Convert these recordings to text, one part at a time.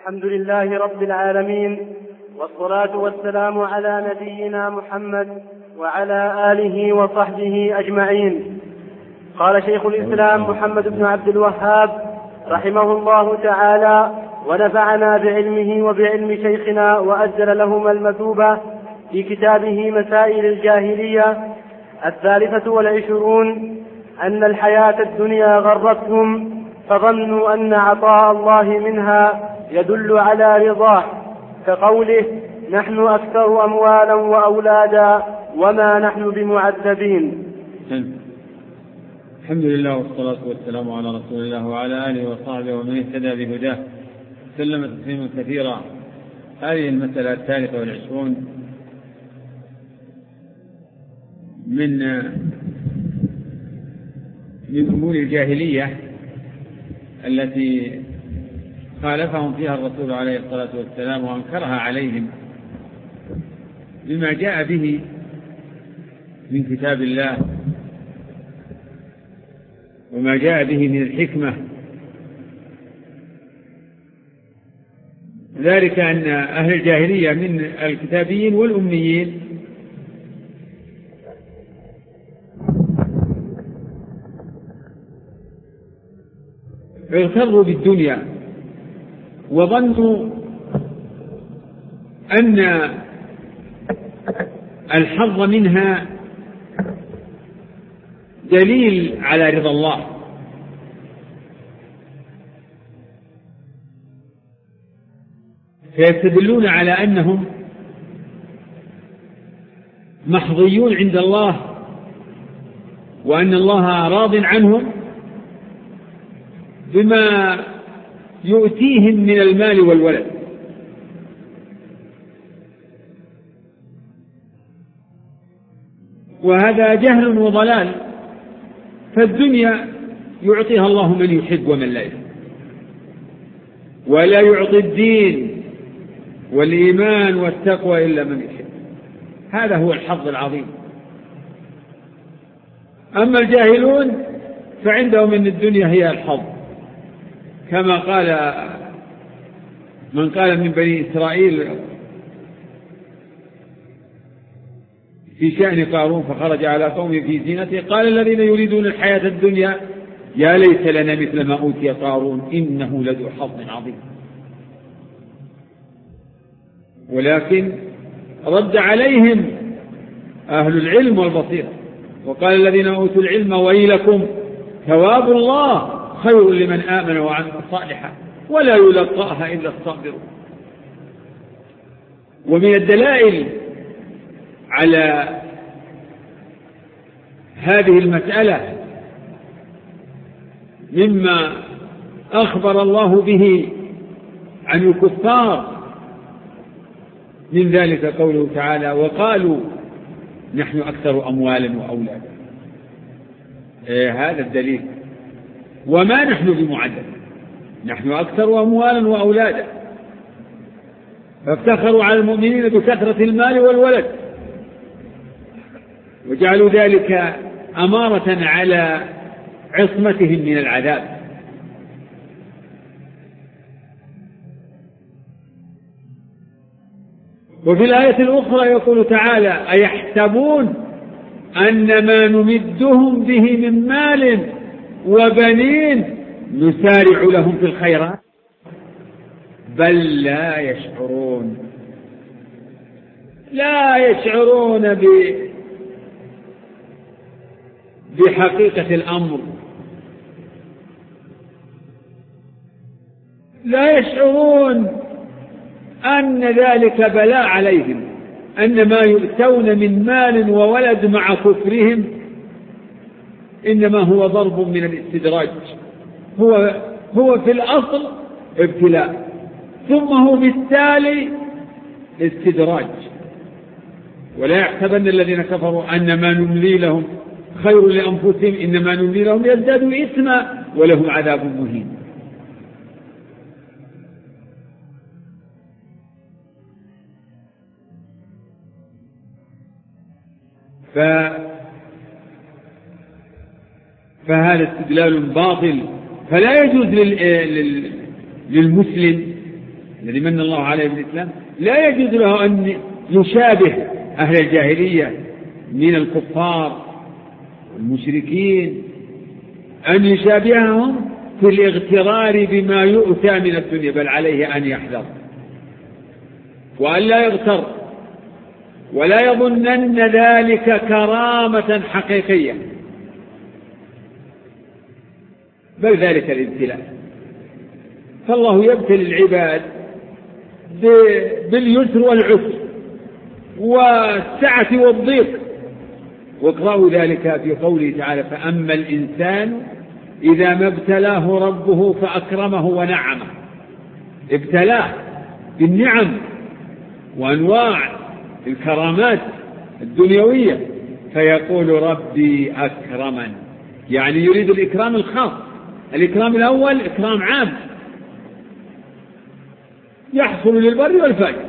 الحمد لله رب العالمين، والصلاة والسلام على نبينا محمد وعلى آله وصحبه أجمعين. قال شيخ الإسلام محمد بن عبد الوهاب رحمه الله تعالى ونفعنا بعلمه وبعلم شيخنا وأجل لهما المثوبة في كتابه مسائل الجاهلية 23 أن الحياة الدنيا غرتهم فظنوا أن عطاء الله منها يدل على رضاه، كقوله نحن أكثر أموالا وأولادا وما نحن بمعذبين. الحمد لله والصلاة والسلام على رسول الله وعلى آله وصحبه ومن اهتدى بهداه سلم تسليما كثيرا. هذه المسألة 23 من أمور الجاهلية التي خالفهم فيها الرسول عليه الصلاة والسلام وأنكرها عليهم بما جاء به من كتاب الله وما جاء به من الحكمة، ذلك أن أهل الجاهلية من الكتابيين والأميين اغتروا بالدنيا وظنوا أن الحظ منها دليل على رضا الله، فيستدلون على أنهم محظيون عند الله وأن الله راض عنهم بما يؤتيهم من المال والولد. وهذا جهل وضلال، فالدنيا يعطيها الله من يحب ومن لا يحب، ولا يعطي الدين والإيمان والتقوى إلا من يحب. هذا هو الحظ العظيم. أما الجاهلون فعندهم أن الدنيا هي الحظ، كما قال من قال من بني إسرائيل في شأن قارون فخرج على قومه في زينته قال الذين يريدون الحياة الدنيا يا ليت لنا مثل ما أوتي قارون إنه لذو حظ عظيم. ولكن رد عليهم أهل العلم والبصيرة وقال الذين أوتوا العلم ويلكم ثواب الله خير لمن آمن وعمل صالحا ولا يلقاها إلا الصابرون. ومن الدلائل على هذه المسألة مما أخبر الله به عن الكفار من ذلك قوله تعالى وقالوا نحن أكثر أموالا وأولادا. هذا الدليل. وما نحن بمعذب، نحن أكثر أموالا وأولادا، فافتخروا على المؤمنين بكثرة المال والولد وجعلوا ذلك أمارة على عصمتهم من العذاب. وفي الآية الأخرى يقول تعالى أيحسبون أن ما نمدهم به من مال وبنين نسارع لهم في الخيرات بل لا يشعرون. لا يشعرون بحقيقة الأمر، لا يشعرون أن ذلك بلاء عليهم، أن ما يؤتون من مال وولد مع كفرهم إنما هو ضرب من الاستدراج، هو في الأصل ابتلاء ثم هو بالتالي استدراج. ولا يحسبن الذين كفروا أن ما نملي لهم خير لأنفسهم إنما نملي لهم يزدادوا إثما ولهم عذاب مهين. فهذا استدلال باطل. فلا يجوز للمسلم الذي من الله عليه بالإسلام لا يجوز له أن يشابه أهل الجاهلية من الكفار والمشركين، أن يشابههم في الاغترار بما يؤتى من الدنيا، بل عليه أن يحذر وأن لا يغتر ولا يظنن ذلك كرامة حقيقية، بل ذلك الابتلاء. فالله يبتلي العباد باليسر والعسر والسعة والضيق، واقرأوا ذلك في قوله تعالى: فأما الإنسان إذا ما ابتلاه ربه فأكرمه ونعمه. ابتلاه بالنعم وأنواع الكرامات الدنيوية فيقول ربي أكرمن، يعني يريد الإكرام الخاص. الإكرام الأول إكرام عام يحصل للبر والفاجر،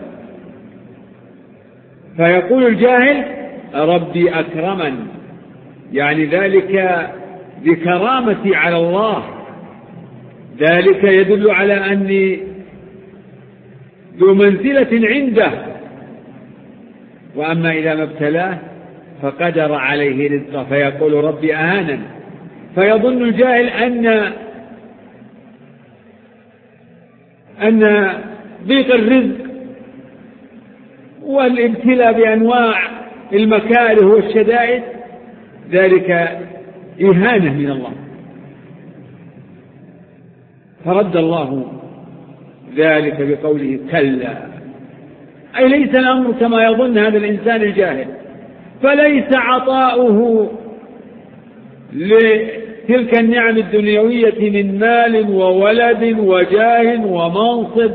فيقول الجاهل ربي أكرمن، يعني ذلك بكرامتي على الله، ذلك يدل على أني ذو منزلة عنده. وأما إذا ما ابتلاه فقدر عليه رزقه فيقول ربي أهانن، فيظن الجاهل أن ضيق الرزق والابتلاء بأنواع المكاره والشدائد ذلك إهانة من الله، فرد الله ذلك بقوله كلا، أي ليس الأمر كما يظن هذا الإنسان الجاهل، فليس عطاؤه لتلك النعم الدنيوية من مال وولد وجاه ومنصب،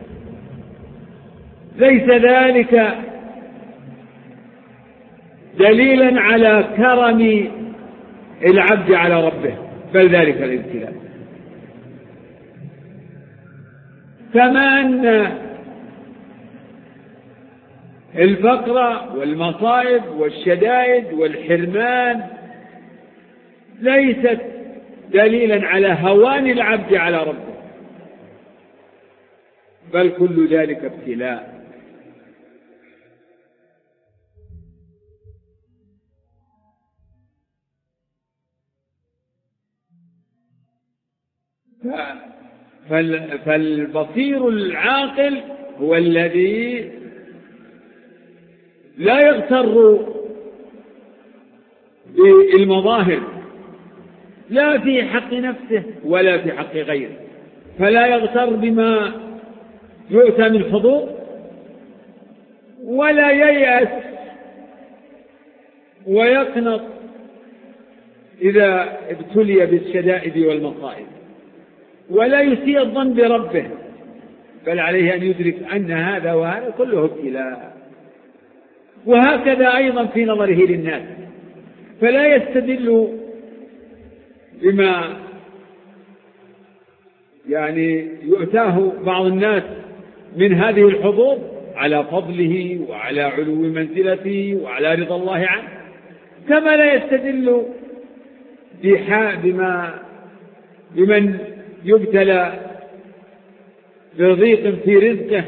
ليس ذلك دليلا على كرم العبد على ربه، بل ذلك الابتلاء. كما أن الفقر والمصائب والشدائد والحرمان ليست دليلا على هوان العبد على ربه، بل كل ذلك ابتلاء. فالبصير العاقل هو الذي لا يغتر بالمظاهر لا في حق نفسه ولا في حق غيره، فلا يغتر بما يؤتى من حظوظ ولا ييأس ويقنط إذا ابتلي بالشدائد والمصائب، ولا يسيء الظن بربه، بل عليه أن يدرك أن هذا وهذا كله ابتلاء. وهكذا أيضا في نظره للناس، فلا يستدل بما يؤتاه بعض الناس من هذه الحظوظ على فضله وعلى علو منزلته وعلى رضا الله عنه، كما لا يستدل بمن يبتلى بضيق في رزقه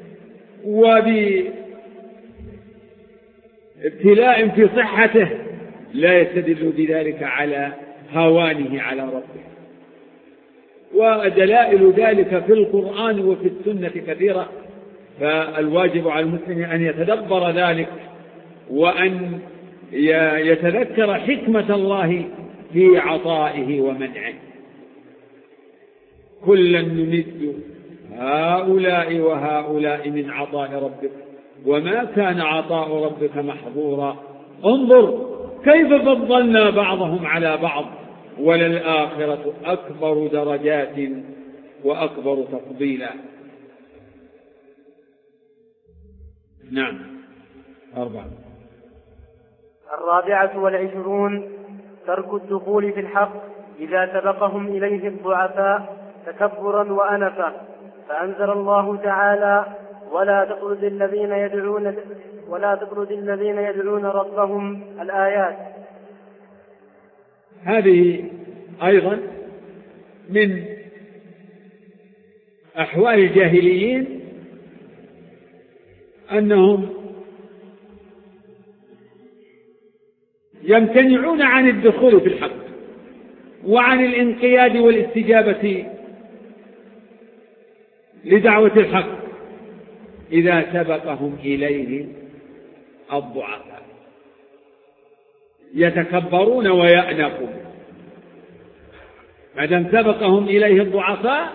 وبابتلاء في صحته، لا يستدل بذلك على هوانه على ربه. ودلائل ذلك في القرآن وفي السنة كثيرة، فالواجب على المسلم أن يتدبر ذلك وأن يتذكر حكمة الله في عطائه ومنعه. كلا نمد هؤلاء وهؤلاء من عطاء ربك وما كان عطاء ربك محظورا انظر كيف فضلنا بعضهم على بعض وللآخرة أكبر درجات وأكبر تفضيلا. نعم. 24 ترك الدخول في الحق إذا سبقهم إليه الضعفاء تكبرا وأنفا، فأنزل الله تعالى ولا تطرد الذين يدعون ربهم الآيات. هذه أيضا من أحوال الجاهليين أنهم يمتنعون عن الدخول في الحق وعن الانقياد والاستجابة لدعوة الحق إذا سبقهم إليه الضعفاء، يتكبرون ويأنفون. ما دام سبقهم إليه الضعفاء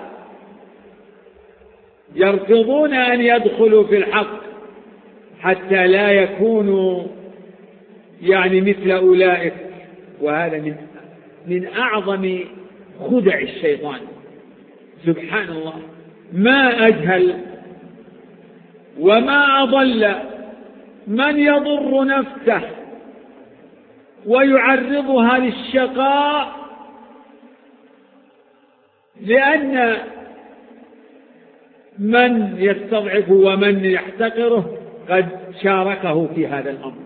يرفضون أن يدخلوا في الحق حتى لا يكونوا مثل أولئك. وهذا من أعظم خدع الشيطان. سبحان الله، ما أجهل وما أضل من يضر نفسه ويعرضها للشقاء لأن من يستضعف ومن يحتقره قد شاركه في هذا الأمر.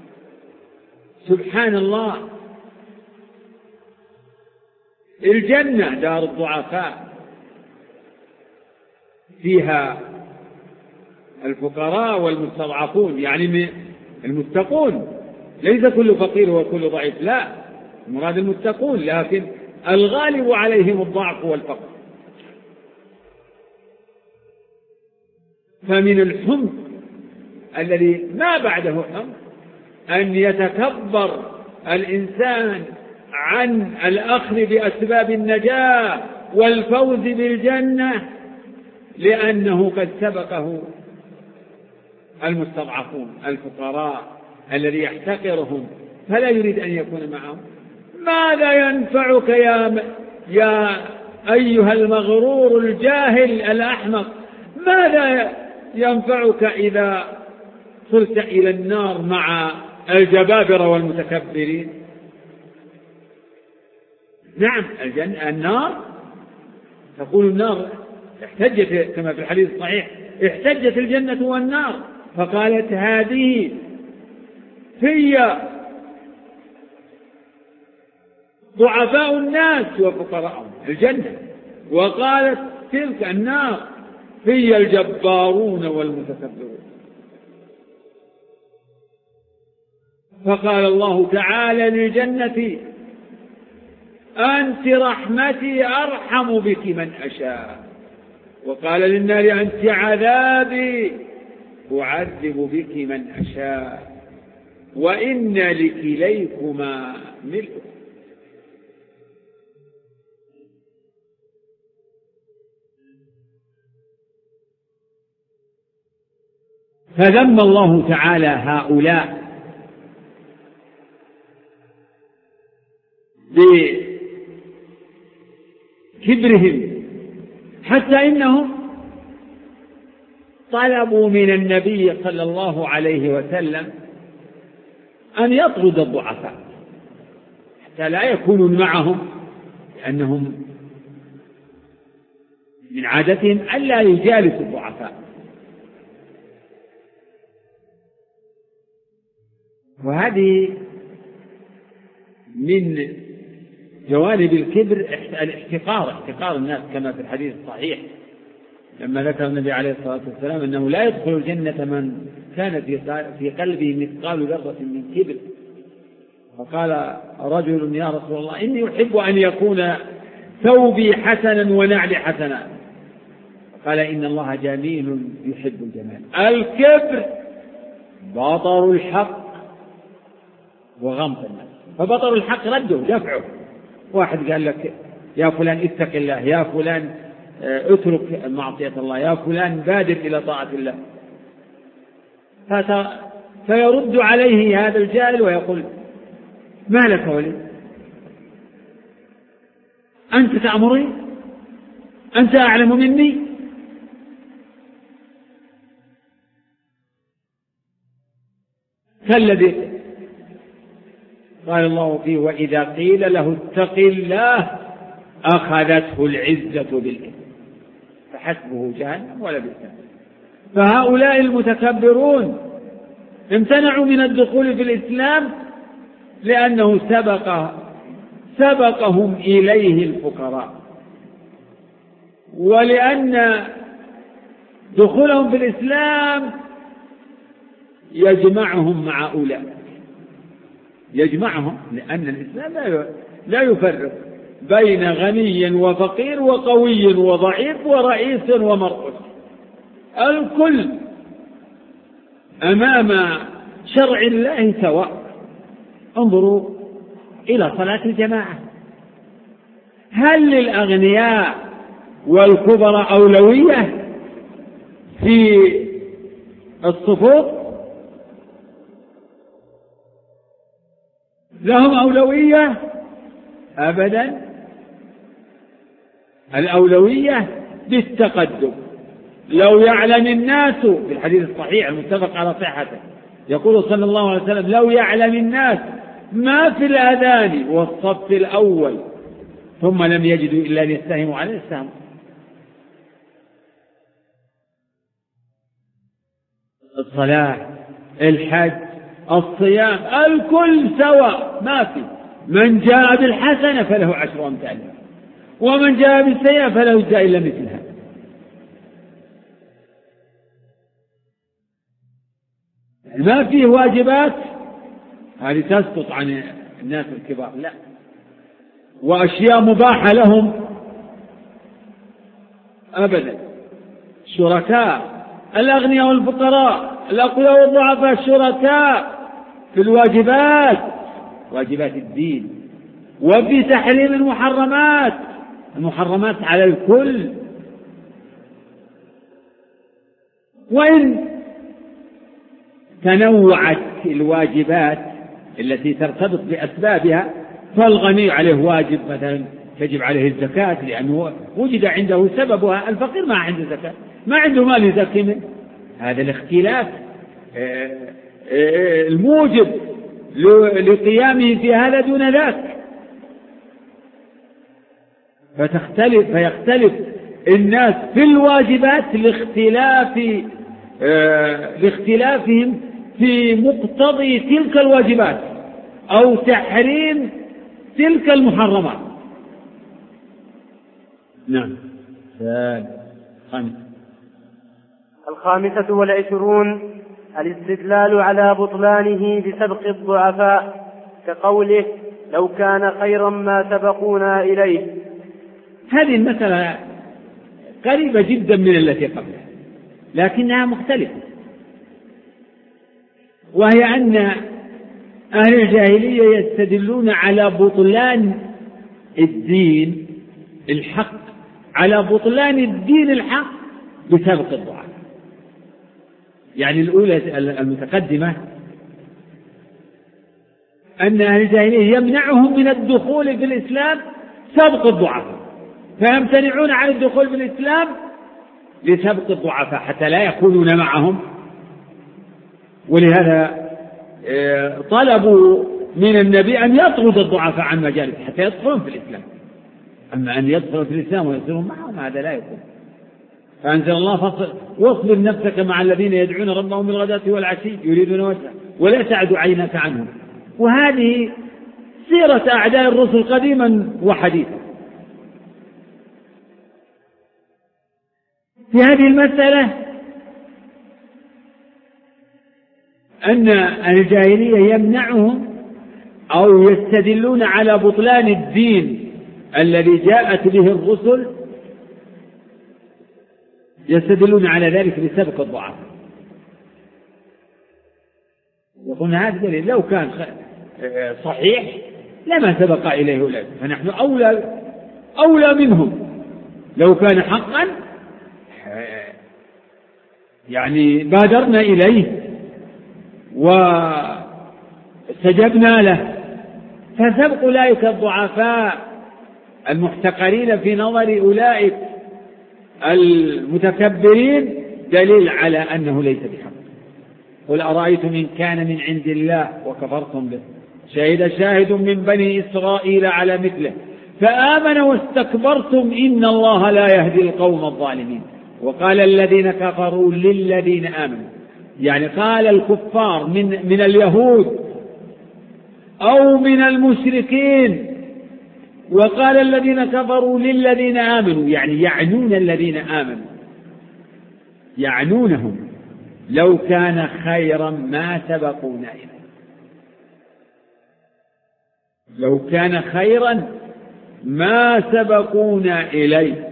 سبحان الله، الجنة دار الضعفاء، فيها الفقراء والمستضعفون، المتقون. ليس كل فقير وكل ضعيف، لا، المراد المتقون، لكن الغالب عليهم الضعف والفقر. فمن الحمق الذي ما بعده حمق أن يتكبر الإنسان عن الأخذ بأسباب النجاة والفوز بالجنة لأنه قد سبقه المستضعفون الفقراء الذي يحتقرهم فلا يريد أن يكون معهم. ماذا ينفعك يا أيها المغرور الجاهل الأحمق؟ ماذا ينفعك إذا صرت إلى النار مع الجبابرة والمتكبرين؟ نعم، النار، تقول النار احتجت كما في الحديث الصحيح، احتجت الجنة والنار فقالت هذه هي ضعفاء الناس وفقراءهم الجنة، وقالت تلك النار هي الجبارون والمتكبرون. فقال الله تعالى للجنة أنت رحمتي أرحم بك من أشاء، وقال للنار أنت عذابي أعذب بك من أشاء وإن لكليكما ملء. فذم الله تعالى هؤلاء بكبرهم حتى إنهم طلبوا من النبي صلى الله عليه وسلم أن يطرد الضعفاء حتى لا يكونون معهم، لأنهم من عادتهم ألا يجالسوا الضعفاء. وهذه من جوانب الكبر احتقار الناس كما في الحديث الصحيح لما ذكر النبي عليه الصلاة والسلام أنه لا يدخل الجنة من كانت في قلبه مثقال ذرة من كبر. فقال رجل يا رسول الله إني أحب أن يكون ثوبي حسنا ونعلي حسنا. قال إن الله جميل يحب الجمال. الكبر بطر الحق وغمط الناس. فبطر الحق رده دفعه. واحد قال لك يا فلان اتق الله، يا فلان اترك معصية الله، يا فلان بادر إلى طاعة الله، فيرد عليه هذا الجاهل ويقول ما لك ولي؟ أنت تأمرني؟ أنت أعلم مني؟ كالذي قال الله فيه وإذا قيل له اتق الله أخذته العزة بالإثم فحسبه جهنم ولبئس المصير. فهؤلاء المتكبرون امتنعوا من الدخول في الإسلام لأنه سبقهم إليه الفقراء ولأن دخولهم في الإسلام يجمعهم مع أولئك، يجمعهم، لأن الإسلام لا يفرق بين غني وفقير وقوي وضعيف ورئيس ومرؤوس، الكل أمام شرع الله سواء. انظروا إلى صلاة الجماعة، هل للأغنياء والكبراء أولوية في الصفوف؟ لهم أولوية؟ أبدا، الأولوية بالتقدم. لو يعلم الناس، في الحديث الصحيح المتفق على صحته، يقول صلى الله عليه وسلم: لو يعلم الناس ما في الأذان والصف الأول ثم لم يجدوا إلا أن يستهموا على السهم. الصلاة، الحج، الصيام، الكل سواء، ما في. من جاء بالحسنة فله 10 أمثالها، ومن جاء بالسيئة فلا يجزى إلا مثلها. ما فيه واجبات هذه تسقط عن الناس الكبار، لا، وأشياء مباحة لهم أبدا. شركاء، الأغنياء والفقراء، الأقوياء والضعفاء شركاء في الواجبات، واجبات الدين، وفي تحريم المحرمات على الكل. وإن تنوعت الواجبات التي ترتبط بأسبابها، فالغني عليه واجب مثلا تجب عليه الزكاة لأنه وجد عنده سببها، الفقير ما عنده زكاة، ما عنده مال يزكي منه. هذا الاختلاف الموجب لقيامه في هذا دون ذاك. فيختلف الناس في الواجبات لاختلافهم في مقتضي تلك الواجبات أو تحريم تلك المحرمات. نعم. الخامسة والعشرون: الاستدلال على بطلانه بسبق الضعفاء، كقوله: لو كان خيرا ما سبقونا إليه. هذه المسألة قريبة جدا من التي قبلها، لكنها مختلفة، وهي أن أهل الجاهلية يستدلون على بطلان الدين الحق، على بطلان الدين الحق بسبق الضعفاء. يعني الأولى المتقدمة أن أهل الجاهلية يمنعهم من الدخول في الإسلام سبق الضعفاء، فيمتنعون عن الدخول في الإسلام لسبق الضعفاء حتى لا يكونون معهم. ولهذا طلبوا من النبي أن يطرد الضعفاء عن مجالس حتى يدخلون في الإسلام، أما أن يدخلوا في الإسلام ويصيرون معهم هذا لا يكون. فأنزل الله: واصبر نفسك مع الذين يدعون ربهم بالغداة والعشي يريدون وجهه ولا تعد عينك عنهم. وهذه سيرة أعداء الرسل قديما وحديثا. في هذه المسألة أن الجاهلية يمنعهم أو يستدلون على بطلان الدين الذي جاءت به الرسل، يستدلون على ذلك بسبق الضعف. يقولون هذا دليل، لو كان صحيح لما سبق إليه أولئك، فنحن أولى منهم. لو كان حقا يعني بادرنا إليه واستجبنا له. فسبق أولئك الضعفاء المحتقرين في نظر أولئك المتكبرين دليل على أنه ليس بحق. قل أرأيتم إن كان من عند الله وكفرتم به شهد شاهد من بني إسرائيل على مثله فآمن واستكبرتم إن الله لا يهدي القوم الظالمين. وقال الذين كفروا للذين آمنوا، يعني قال الكفار من اليهود أو من المشركين وقال الذين كفروا للذين آمنوا، يعني يعنون الذين آمنوا، يعنونهم، لو كان خيرا ما سبقونا إليه، لو كان خيرا ما سبقونا إليه.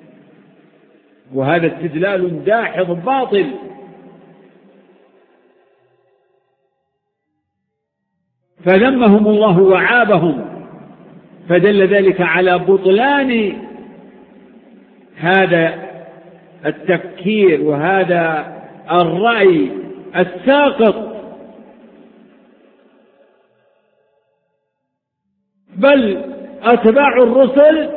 وهذا استدلال داحض باطل. فذمهم الله وعابهم، فدل ذلك على بطلان هذا التفكير وهذا الرأي الساقط. بل أتباع الرسل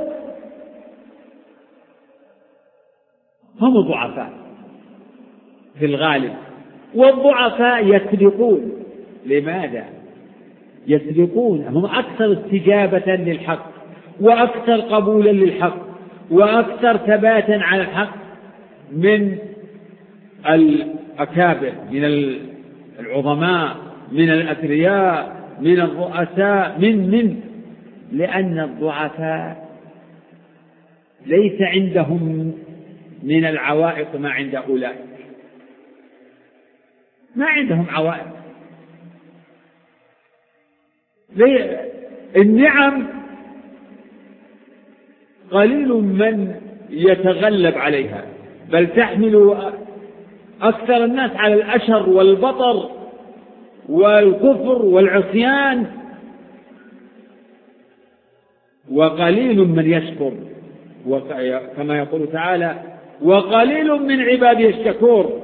هم ضعفاء في الغالب، والضعفاء يسبقون. لماذا يسبقون؟ هم أكثر استجابة للحق، وأكثر قبولا للحق، وأكثر ثباتا على الحق من الأكابر، من العظماء، من الأثرياء، من الرؤساء، لأن الضعفاء ليس عندهم من العوائق ما عند أولئك، ما عندهم عوائق. النعم قليل من يتغلب عليها، بل تحمل أكثر الناس على الأشر والبطر والكفر والعصيان، وقليل من يشكر، كما يقول تعالى: وقليل من عبادي الشكور.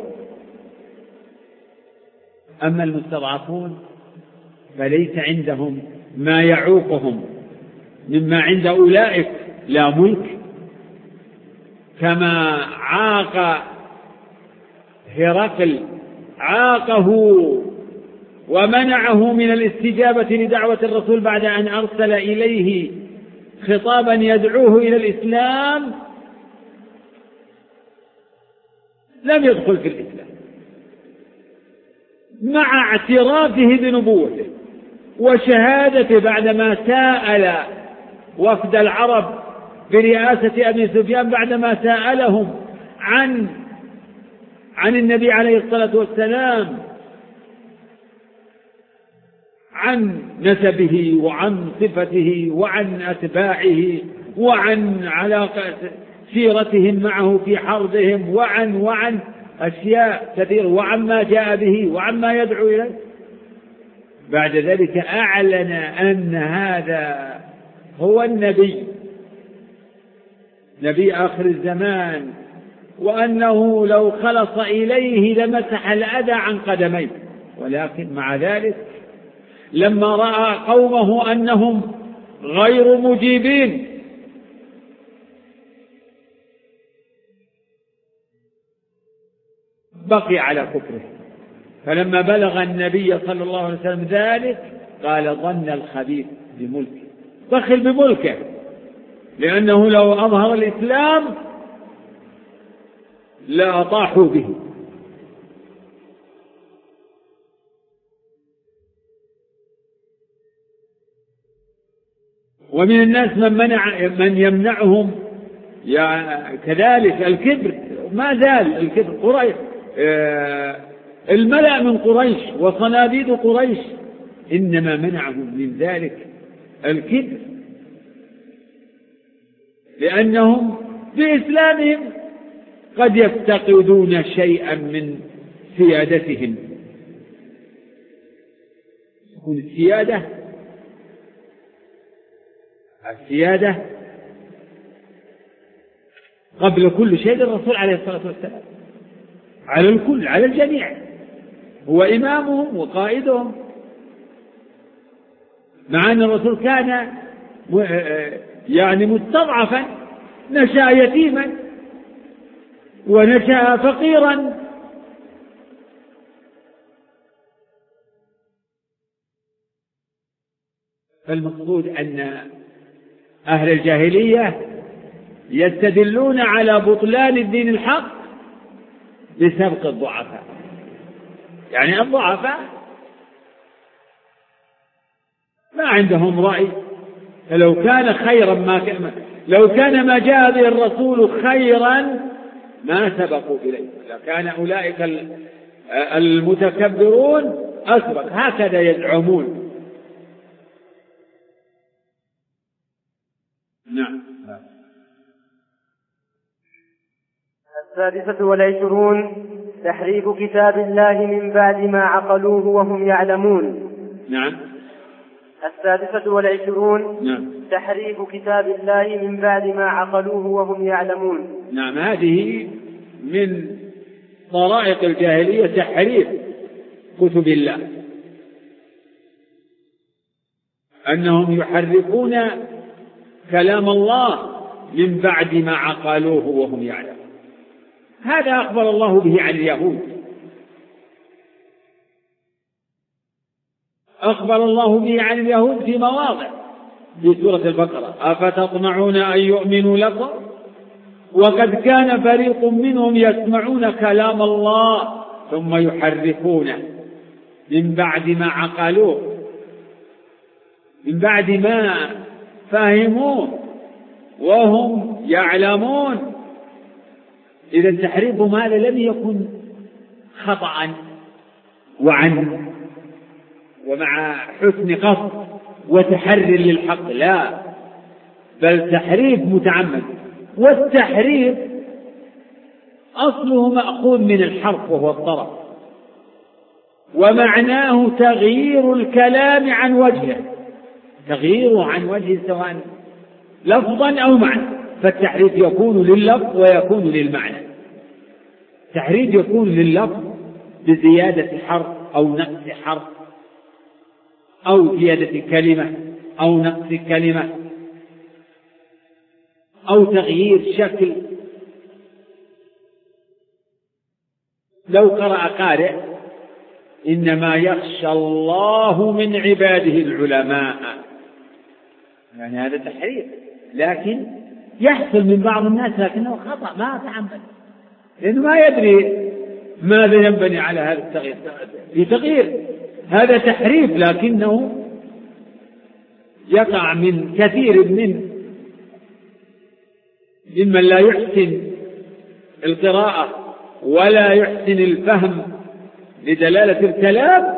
أما المستضعفون فليس عندهم ما يعوقهم مما عند أولئك، لا ملك، كما عاق هرقل، عاقه ومنعه من الاستجابة لدعوة الرسول بعد أن أرسل إليه خطابا يدعوه إلى الإسلام، لم يدخل في الإسلام مع اعترافه بنبوته وشهادته بعدما سأل وفد العرب برئاسة أبي سفيان، بعدما سألهم عن النبي عليه الصلاة والسلام، عن نسبه وعن صفته وعن أتباعه وعن علاقة سيرتهم معه في حربهم وعن أشياء كثيرة، وعما جاء به وعما يدعو إليه. بعد ذلك أعلن أن هذا هو النبي، نبي آخر الزمان، وأنه لو خلص إليه لمسح الأذى عن قدميه. ولكن مع ذلك لما رأى قومه أنهم غير مجيبين بقي على كفره. فلما بلغ النبي صلى الله عليه وسلم ذلك قال: ظن الخبيث بملكه، بخل بملكه، لأنه لو أظهر الإسلام لأطاحوا به. ومن الناس من يمنعهم كذلك الكبر، ما زال الكبر. قريش، الملأ من قريش وصناديد قريش، إنما منعهم من ذلك الكبر، لأنهم بإسلامهم قد يفتقدون شيئا من سيادتهم. تكون السيادة قبل كل شيء الرسول عليه الصلاة والسلام، على الكل، على الجميع، هو إمامهم وقائدهم. مع أن الرسول كان مستضعفا، نشأ يتيما ونشأ فقيرا، فالمقصود أن أهل الجاهلية يستدلون على بطلان الدين الحق بسبق الضعفاء. يعني الضعفاء ما عندهم رأي فلو كان خيرا لو كان ما جاء به الرسول خيرا ما سبقوا إليه، لكان أولئك المتكبرون أسبق، هكذا يزعمون. نعم. 26 تحريف كتاب الله من بعد ما عقلوه وهم يعلمون. نعم. 26 نعم. تحريف كتاب الله من بعد ما عقلوه وهم يعلمون. نعم، هذه من طرائق الجاهلية تحريف كتب الله، أنهم يحرفون كلام الله من بعد ما عقلوه وهم يعلمون. هذا أخبر الله به عن اليهود، أخبر الله به عن اليهود في مواضع في سورة البقرة: أفتطمعون أن يؤمنوا لكم وقد كان فريق منهم يسمعون كلام الله ثم يحرفونه من بعد ما عقلوه، من بعد ما فهموه وهم يعلمون. إذا تحريفهم هذا لم يكن خطأ وعن ومع حسن قصد وتحرر للحق، لا، بل تحريف متعمد. والتحريف أصله مأخوذ من الحرف وهو الطرف، ومعناه تغيير الكلام عن وجهه، تغييره عن وجهه سواء لفظا أو معنى. فالتحريف يكون لللفظ ويكون للمعنى. التحريف يكون لللفظ بزيادة حرف أو نقص حرف، أو زيادة كلمة أو نقص كلمة، أو تغيير شكل. لو قرأ قارئ: إنما يخشى الله من عباده العلماء، يعني هذا تحريف، لكن يحصل من بعض الناس لكنه خطأ ما تعمد، لأنه ما يدري ماذا ينبني على هذا التغيير. في تغيير هذا تحريف، لكنه يقع من كثير ممن لا يحسن القراءة ولا يحسن الفهم لدلالة الكلام،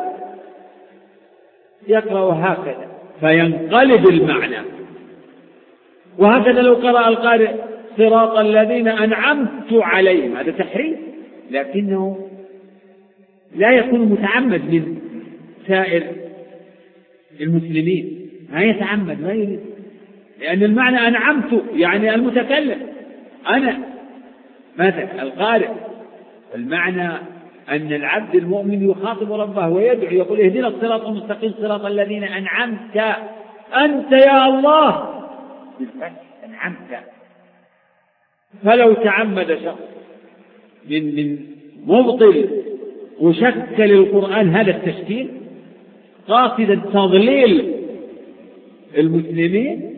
يقرأ هكذا فينقلب المعنى. وهكذا لو قرأ القارئ: صراط الذين أنعمت عليهم، هذا تحريف، لكنه لا يكون متعمد من سائر المسلمين، ما يتعمد، ما يريد، لأن المعنى أنعمت يعني المتكلم أنا مثلا القارئ. المعنى أن العبد المؤمن يخاطب ربه ويدعو، يقول: اهدنا الصراط المستقيم صراط الذين أنعمت أنت يا الله، أنعمت. فلو تعمد شخص من مبطل وشكل القرآن هذا التشكيل قاصدا تضليل المسلمين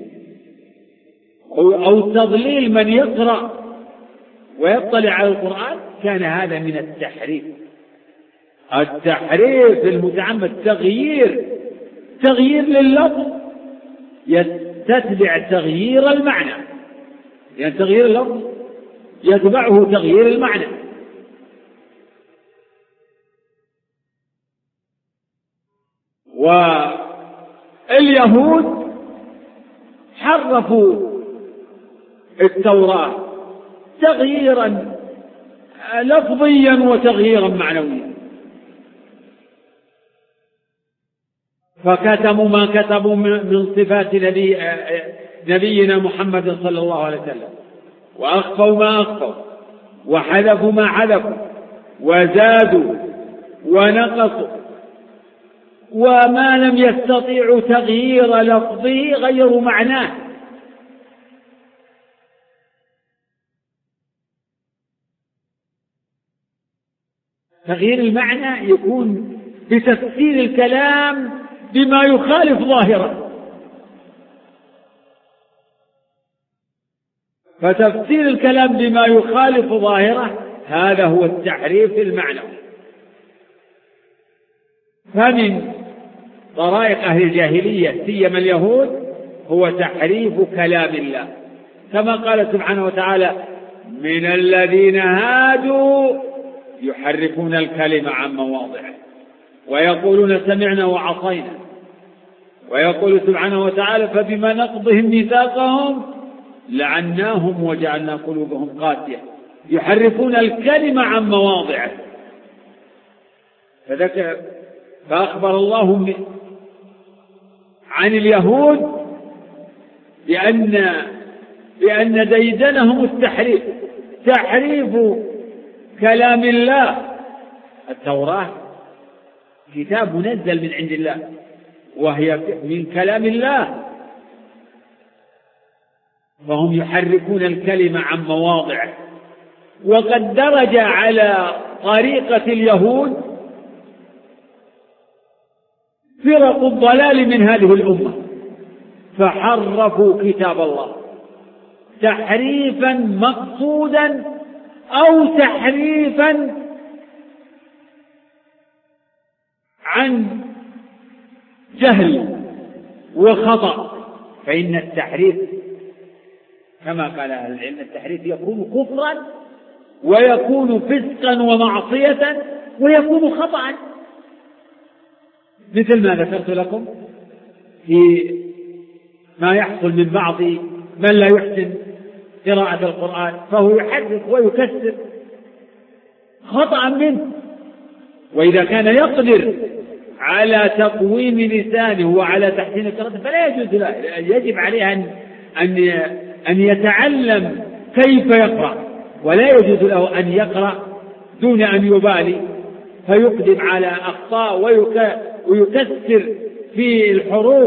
أو تضليل من يقرأ ويطلع على القرآن، كان هذا من التحريف. التحريف المتعمد تغيير لللفظ يتتبع تغيير المعنى، يعني تغيير اللفظ يتبعه تغيير المعنى. واليهود حرفوا التوراة تغييرا لفظيا وتغييرا معنويا، فكتموا ما كتبوا من صفات نبينا محمد صلى الله عليه وسلم، وأخفوا ما أخفوا، وحذفوا ما حذفوا، وزادوا ونقصوا، وما لم يستطيعوا تغيير لفظه غيروا معناه. تغيير المعنى يكون بتفسير الكلام بما يخالف ظاهره، فتفسير الكلام بما يخالف ظاهره هذا هو التحريف المعنوي. فمن طرائق أهل الجاهلية سيما اليهود هو تحريف كلام الله، كما قال سبحانه وتعالى: من الذين هادوا يحرفون الكلم عن مواضعه ويقولون سمعنا وعصينا. ويقول سبحانه وتعالى: فبما نقضهم ميثاقهم لعناهم وجعلنا قلوبهم قاسية يحرفون الكلم عن مواضعه. فأخبر الله عن اليهود بأن ديدنهم التحريف، تحريف كلام الله. التوراة كتاب منزل من عند الله وهي من كلام الله، فهم يحرفون الكلمة عن مواضعه. وقد درج على طريقة اليهود فرق الضلال من هذه الأمة، فحرفوا كتاب الله تحريفا مقصودا أو تحريفا عن جهل وخطأ. فإن التحريف كما قال أهل العلم التحريف يكون كفرا ويكون فسقا ومعصية ويكون خطأ، مثل ما ذكرت لكم في ما يحصل من بعض من لا يحسن قراءة القرآن فهو يحرف ويكسر خطأ منه. وإذا كان يقدر على تقويم لسانه وعلى تحسين قراءته فلا يجوز له، يجب عليه أن يتعلم كيف يقرأ، ولا يجوز له أن يقرأ دون أن يبالي فيقدم على أخطاء ويكسر في الحروف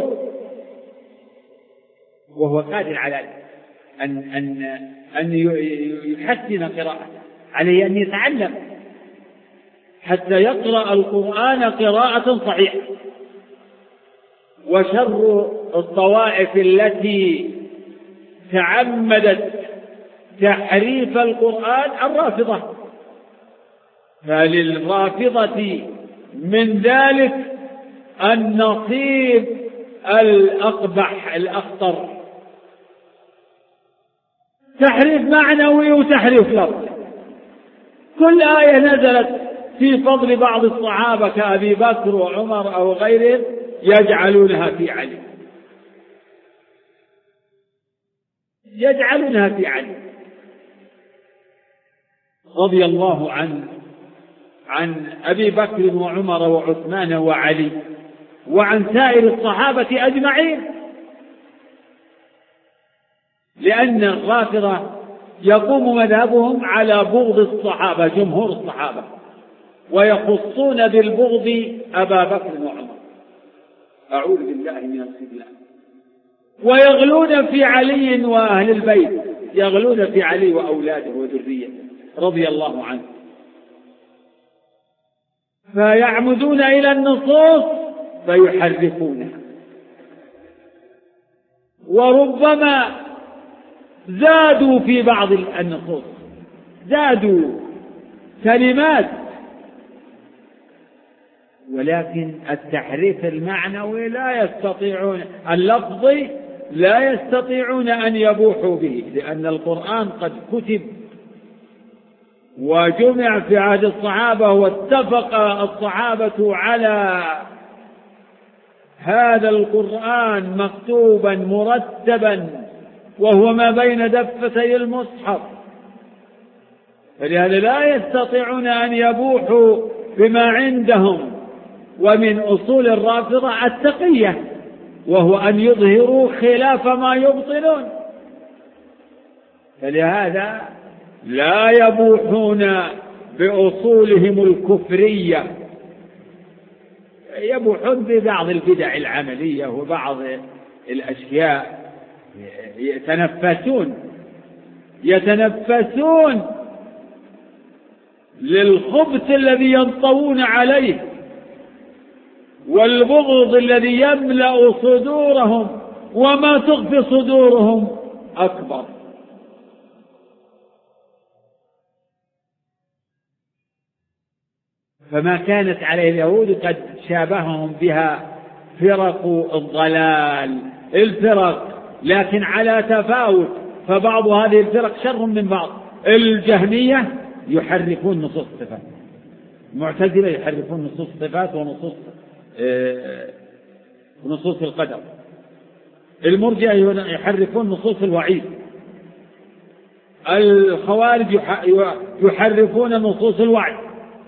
وهو قادر على أن يحسن قراءته. عليه أن يتعلم حتى يقرأ القرآن قراءة صحيحة. وشر الطوائف التي تعمدت تحريف القرآن الرافضة، فللرافضة من ذلك النصيب الأقبح الأخطر، تحريف معنوي وتحريف لفظي. كل آية نزلت في فضل بعض الصحابة كأبي بكر وعمر أو غيرهم يجعلونها في علي، يجعلونها في علي رضي الله عن أبي بكر وعمر وعثمان وعلي وعن سائر الصحابة أجمعين. لأن الرافضة يقوم مذهبهم على بغض الصحابة جمهور الصحابة، ويخصون بالبغض أبا بكر وعمر، أعوذ بالله من الخذلان. ويغلون في علي وأهل البيت، يغلون في علي وأولاده وذريته رضي الله عنه. فيعمدون إلى النصوص فيحرفونها، وربما زادوا في بعض النصوص، زادوا كلمات، ولكن التحريف المعنوي لا يستطيعون، اللفظي لا يستطيعون أن يبوحوا به، لأن القرآن قد كتب وجمع في عهد الصحابة، واتفق الصحابة على هذا القرآن مكتوبا مرتبا وهو ما بين دفتي المصحف، فلهذا لا يستطيعون أن يبوحوا بما عندهم. ومن أصول الرافضة التقية، وهو أن يظهروا خلاف ما يبطلون، فلهذا لا يبوحون بأصولهم الكفرية، يبوحون ببعض البدع العملية وبعض الأشياء، يتنفسون للخبث الذي ينطوون عليه والبغض الذي يملأ صدورهم، وما تخفي صدورهم أكبر. فما كانت عليه اليهود قد شابههم بها فرق الضلال الفرق لكن على تفاوت، فبعض هذه الفرق شر من بعض. الجهمية يحرفون نصوص الصفات، المعتزلة يحرفون نصوص الصفات ونصوص القدر، المرجئة يحرفون نصوص الوعيد، الخوارج يحرفون نصوص الوعد،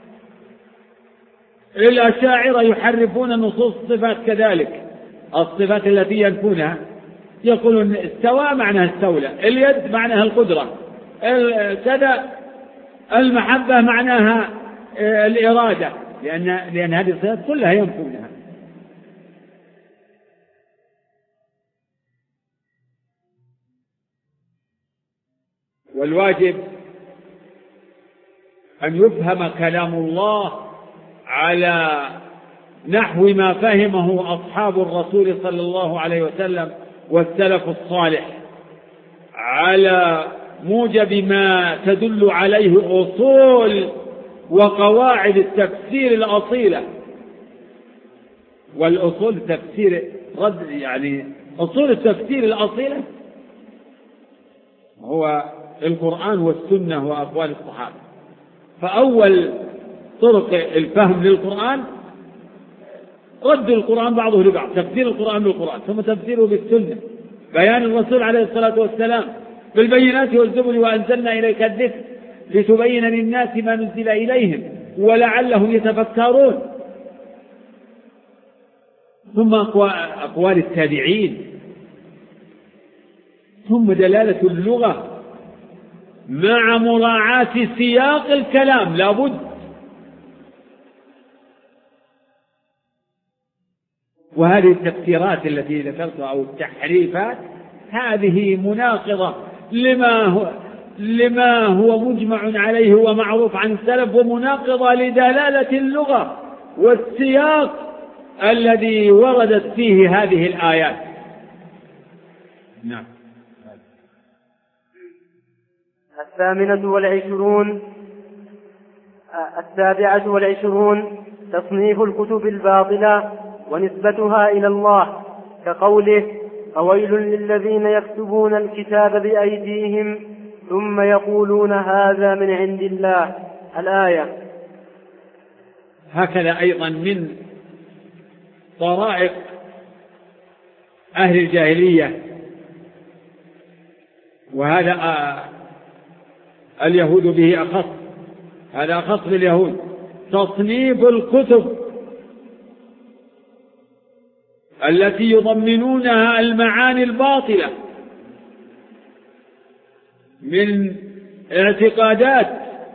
الأشاعرة يحرفون نصوص الصفات كذلك، الصفات التي ينفونها يقولون استوى معناها استولى، اليد معناها القدرة، كذا، المحبة معناها الإرادة، لأن هذه الصفات كلها ينفونها. والواجب أن يفهم كلام الله على نحو ما فهمه أصحاب الرسول صلى الله عليه وسلم والسلف الصالح، على موجب ما تدل عليه أصول وقواعد التفسير الأصيلة. والأصول تفسير رد، يعني أصول التفسير الأصيلة هو القرآن والسنة وأقوال الصحابة. فأول طرق الفهم للقرآن رد القرآن بعضه لبعض، تفسير القرآن بالقرآن، ثم تفسيره بالسنة، بيان الرسول عليه الصلاة والسلام بالبينات والزبر، وأنزلنا إليك الذكر لتبين للناس ما نزل إليهم ولعلهم يتفكرون، ثم أقوال التابعين، ثم دلالة اللغة مع مراعاة سياق الكلام لابد. وهذه التفسيرات التي ذكرتها أو التحريفات هذه مناقضة لما هو مجمع عليه ومعروف عن السلف، ومناقضة لدلالة اللغة والسياق الذي وردت فيه هذه الآيات. نعم. 27 تصنيف الكتب الباطلة ونسبتها إلى الله، كقوله: فويل للذين يكتبون الكتاب بأيديهم ثم يقولون هذا من عند الله، الآية. هكذا أيضا من طرائق أهل الجاهلية، وهذا اليهود به أخص، هذا أخص باليهود، تصنيف الكتب التي يضمنونها المعاني الباطلة من اعتقادات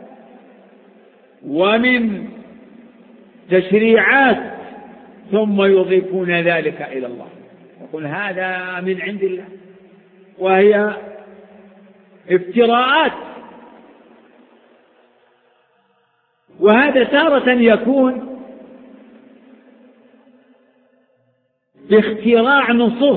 ومن تشريعات، ثم يضيفون ذلك إلى الله، يقول هذا من عند الله، وهي افتراءات. وهذا تارة يكون باختراع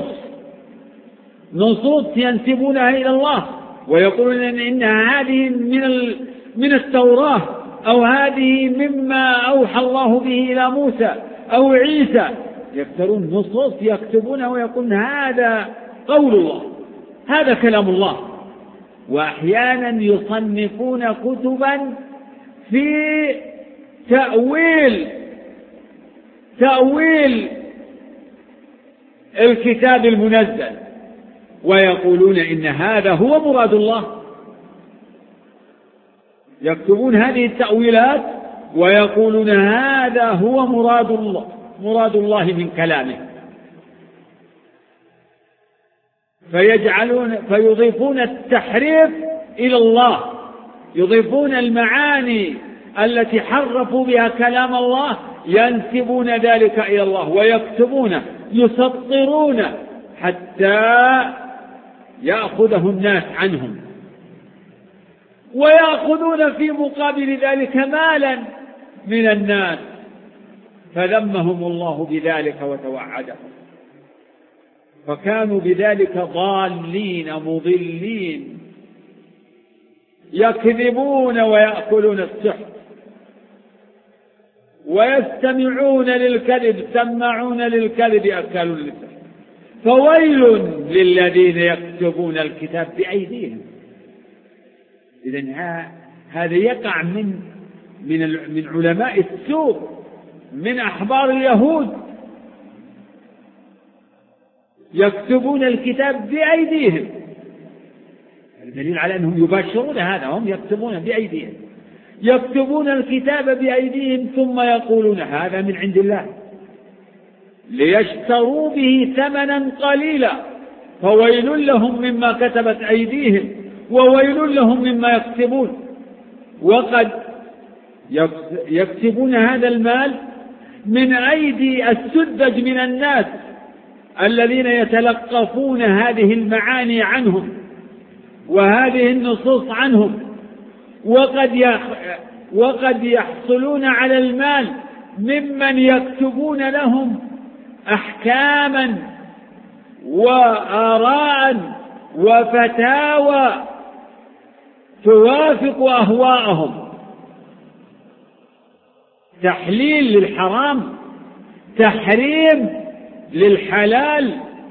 نصوص ينسبونها إلى الله، ويقولون إنها هذه من التوراة، أو هذه مما أوحى الله به إلى موسى أو عيسى، يفترون نصوص يكتبونها ويقولون هذا قول الله، هذا كلام الله. وأحيانا يصنفون كتبا في تأويل الكتاب المنزل، ويقولون إن هذا هو مراد الله، يكتبون هذه التأويلات ويقولون هذا هو مراد الله من كلامه، فيضيفون التحريف إلى الله، يضيفون المعاني التي حرفوا بها كلام الله ينسبون ذلك إلى الله، ويكتبون يسطرون حتى يأخذه الناس عنهم، ويأخذون في مقابل ذلك مالا من الناس، فذمهم الله بذلك وتوعدهم، فكانوا بذلك ضالين مضلين، يكذبون ويأكلون السحت، ويستمعون للكذب، سمعون للكذب، أكلون للسحت، فويل للذين يكتبون الكتاب بأيديهم. إذن هذا يقع من علماء السوء، من أحبار اليهود، يكتبون الكتاب بأيديهم. الدليل على أنهم يباشرون هذا، هم يكتبون بأيديهم، يكتبون الكتاب بأيديهم ثم يقولون هذا من عند الله ليشتروا به ثمنا قليلا فويل لهم مما كتبت أيديهم وويل لهم مما يكتبون. وقد يكتبون هذا المال من أيدي السذج من الناس الذين يتلقفون هذه المعاني عنهم وهذه النصوص عنهم، وقد يحصلون على المال ممن يكتبون لهم أحكاما وآراء وفتاوى توافق أهواءهم، تحليل للحرام، تحريم للحلال،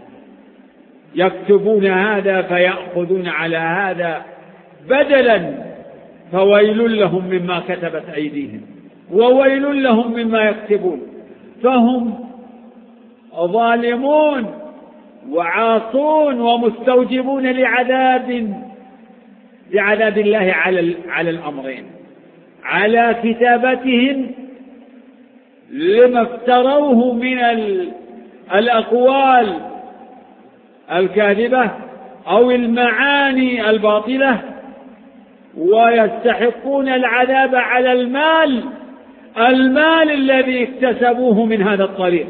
يكتبون هذا فيأخذون على هذا بدلا، فويل لهم مما كتبت أيديهم وويل لهم مما يكتبون. فهم ظالمون وعاصون ومستوجبون لعذاب الله على الأمرين، على كتابتهم لما افتروه من الأقوال الكاذبة أو المعاني الباطلة، ويستحقون العذاب على المال الذي اكتسبوه من هذا الطريق.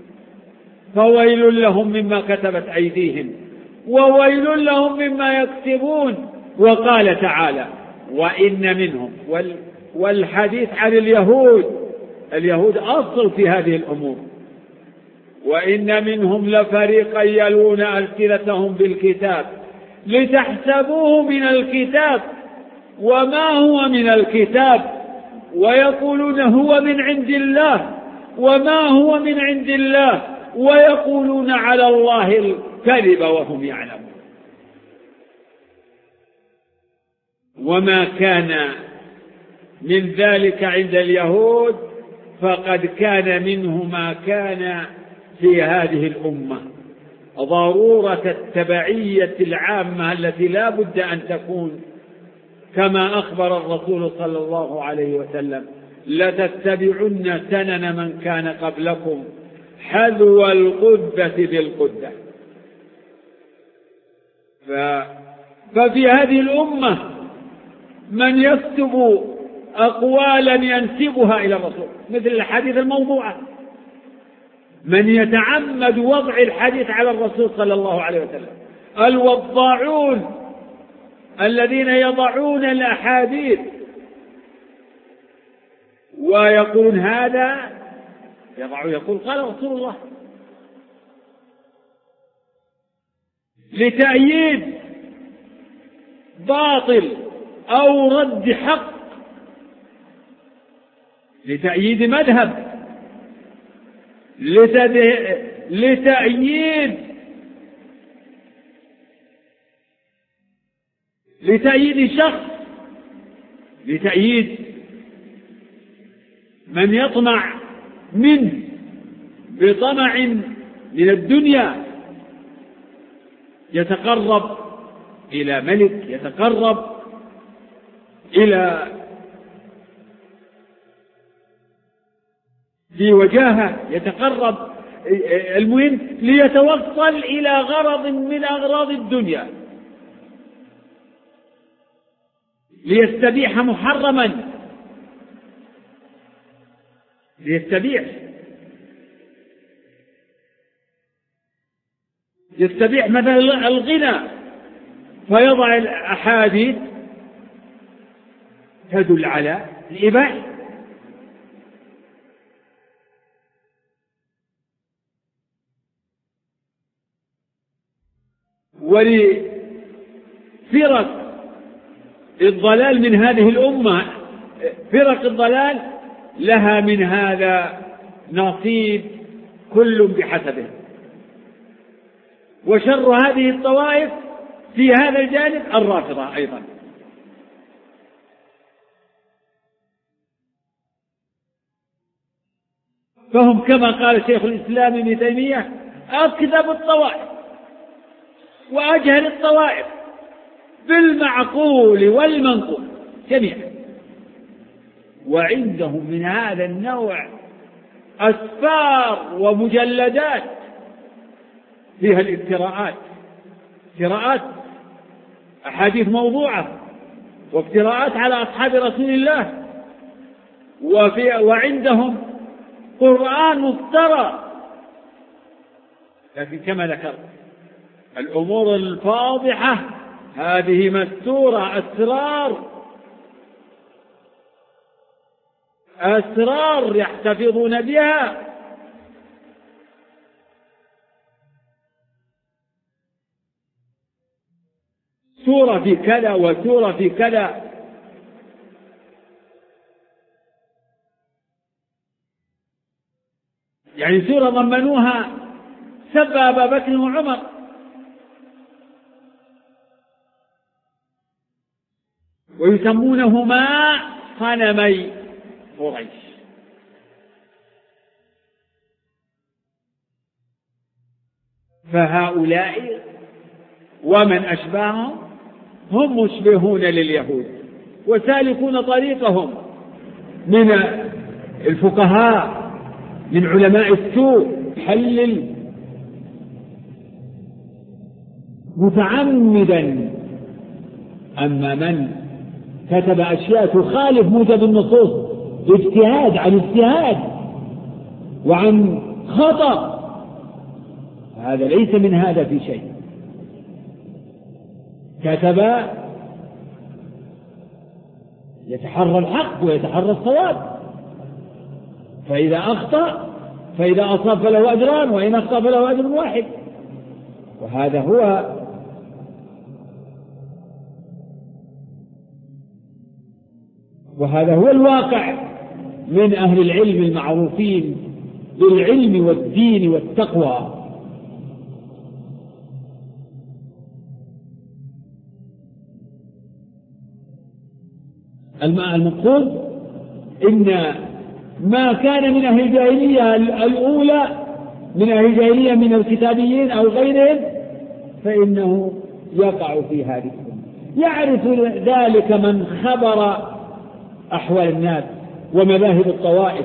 فويل لهم مما كتبت أيديهم وويل لهم مما يكتبون. وقال تعالى وإن منهم، والحديث عن اليهود أصل في هذه الأمور، وإن منهم لفريقا يلوون ألسنتهم بالكتاب لتحسبوه من الكتاب وما هو من الكتاب ويقولون هو من عند الله وما هو من عند الله ويقولون على الله الكذب وهم يعلمون. وما كان من ذلك عند اليهود فقد كان منه ما كان في هذه الأمة، ضرورة التبعية العامة التي لا بد أن تكون كما أخبر الرسول صلى الله عليه وسلم لتتبعن سنن من كان قبلكم حذو القدة بالقدة. ففي هذه الأمة من يكتب أقوالا ينسبها إلى الرسول مثل الحديث الموضوعة، من يتعمد وضع الحديث على الرسول صلى الله عليه وسلم، الوضاعون الذين يضعون الأحاديث ويقولون هذا يقول قال رسول الله لتأييد باطل أو رد حق، لتأييد مذهب، لتأييد شخص، لتأييد من يطمع منه بطمع من الدنيا، يتقرب إلى ملك، يتقرب إلى ذي وجاهة، يتقرب المهم ليتوصل إلى غرض من أغراض الدنيا، ليستبيح محرما، يستبيح مثلا الغنى، فيضع الأحاديث تدل على الإباحة. ولفرق الضلال من هذه الأمة، فرق الضلال لها من هذا نصيب كل بحسبه. وشر هذه الطوائف في هذا الجانب الرافضة أيضا. فهم كما قال شيخ الإسلام ابن تيمية أكذب الطوائف وأجهل الطوائف بالمعقول والمنقول جميعا. وعندهم من هذا النوع أسفار ومجلدات فيها الافتراءات، افتراءات أحاديث موضوعة وافتراءات على أصحاب رسول الله، وعندهم قرآن مفترى. لكن كما ذكرت الأمور الفاضحة هذه مستورة، أسرار يحتفظون بها. سورة في كذا وسورة في كذا. يعني سورة ضمنوها سب أبا بكر وعمر، ويسمونهما صنمي قريش. فهؤلاء ومن أشباههم هم مشبهون لليهود وسالكون طريقهم من الفقهاء من علماء السوء، يحلل متعمدا. أما من كتب أشياء تخالف موجب النصوص اجتهاد عن اجتهاد وعن خطأ، هذا ليس من هذا في شيء. كتب يتحرى الحق ويتحرى الصواب، فإذا أخطأ فإذا أصاب فله أجران وإن أخطأ فله أجر واحد. وهذا هو الواقع من أهل العلم المعروفين بالعلم والدين والتقوى. المقصود إن ما كان من أهل الجاهلية الأولى من أهل الجاهلية من الكتابيين أو غيرهم فإنه يقع في هذه. يعرف ذلك من خبر أحوال الناس ومذاهب الطوائف.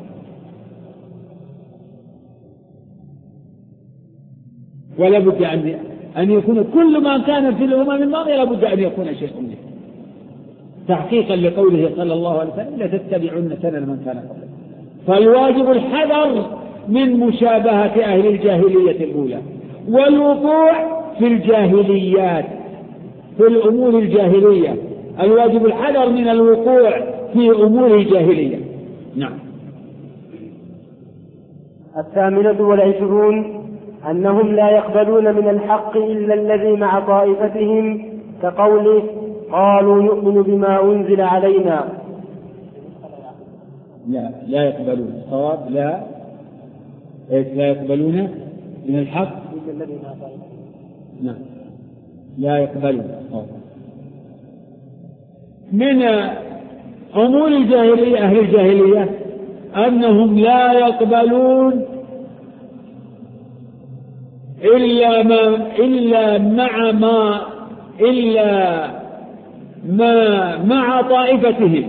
ولا بد أن يكون كل ما كان في الأمم الماضية لا بد أن يكون شيء منه تحقيقا لقوله صلى الله عليه وسلم لتتبعن سنن من كان قبلكم. فالواجب الحذر من مشابهة أهل الجاهلية الأولى والوقوع في الجاهليات في الأمور الجاهلية. الواجب الحذر من الوقوع في أمور الجاهلية. نعم. 28 أنهم لا يقبلون من الحق إلا الذي مع طائفتهم كقوله قالوا نؤمن بما أنزل علينا. لا يقبلون الصواب لا يقبلون من الحق إلا الذي مع طائفتهم. نعم لا يقبلون الصواب. من أمور الجاهلية أهل الجاهلية أنهم لا يقبلون إلا ما مع طائفتهم.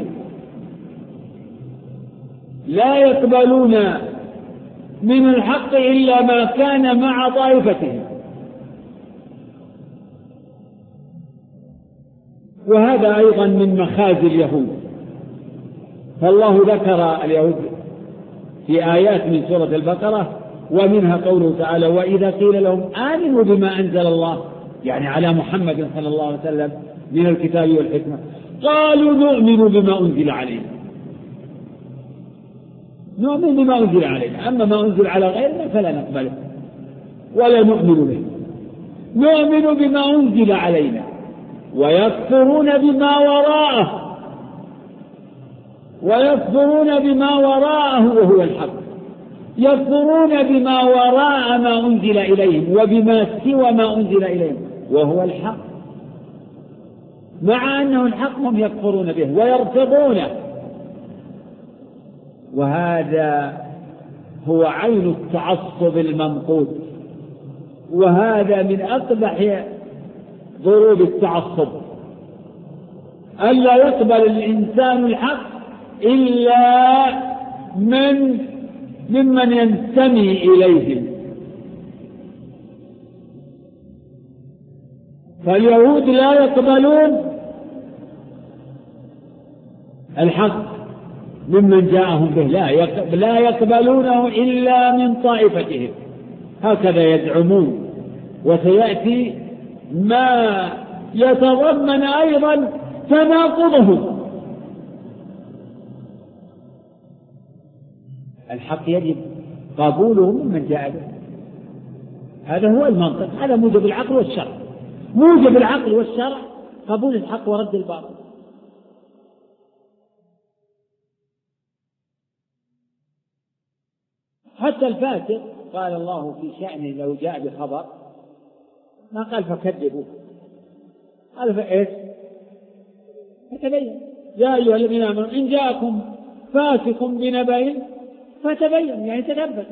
لا يقبلون من الحق إلا ما كان مع طائفتهم. وهذا أيضا من مخازي اليهود. فالله ذكر اليهود في آيات من سورة البقرة ومنها قوله تعالى وإذا قيل لهم آمنوا بما أنزل الله يعني على محمد صلى الله عليه وسلم من الكتاب والحكمة قالوا نؤمن بما أنزل علينا. نؤمن بما أنزل علينا، أما ما أنزل على غيرنا فلا نقبله ولا نؤمن به. نؤمن بما أنزل علينا ويكفرون بما وراءه وهو الحق. يكفرون بما وراء ما أنزل إليهم وبما سوى ما أنزل إليهم وهو الحق، مع أنه الحق هم يكفرون به ويرفضونه. وهذا هو عين التعصب المنقود، وهذا من أقبح ضروب التعصب، ألا يقبل الإنسان الحق إلا ممن ينتمي إليهم. فاليهود لا يقبلون الحق ممن جاءهم به، لا يقبلونه إلا من طائفتهم، هكذا يزعمون. وسيأتي ما يتضمن أيضا تناقضهم. الحق يجب قبوله ممن جاء به، هذا هو المنطق، هذا موجب العقل والشرع. موجب العقل والشرع قبول الحق ورد الباطل. حتى الفاسق قال الله في شأنه لو جاء بخبر ما قال فكذبوه، قال فإيش؟ فتبين. يا أيها الذين آمنوا إن جاءكم فاسق بنبأ فتبين، يعني تثبتوا.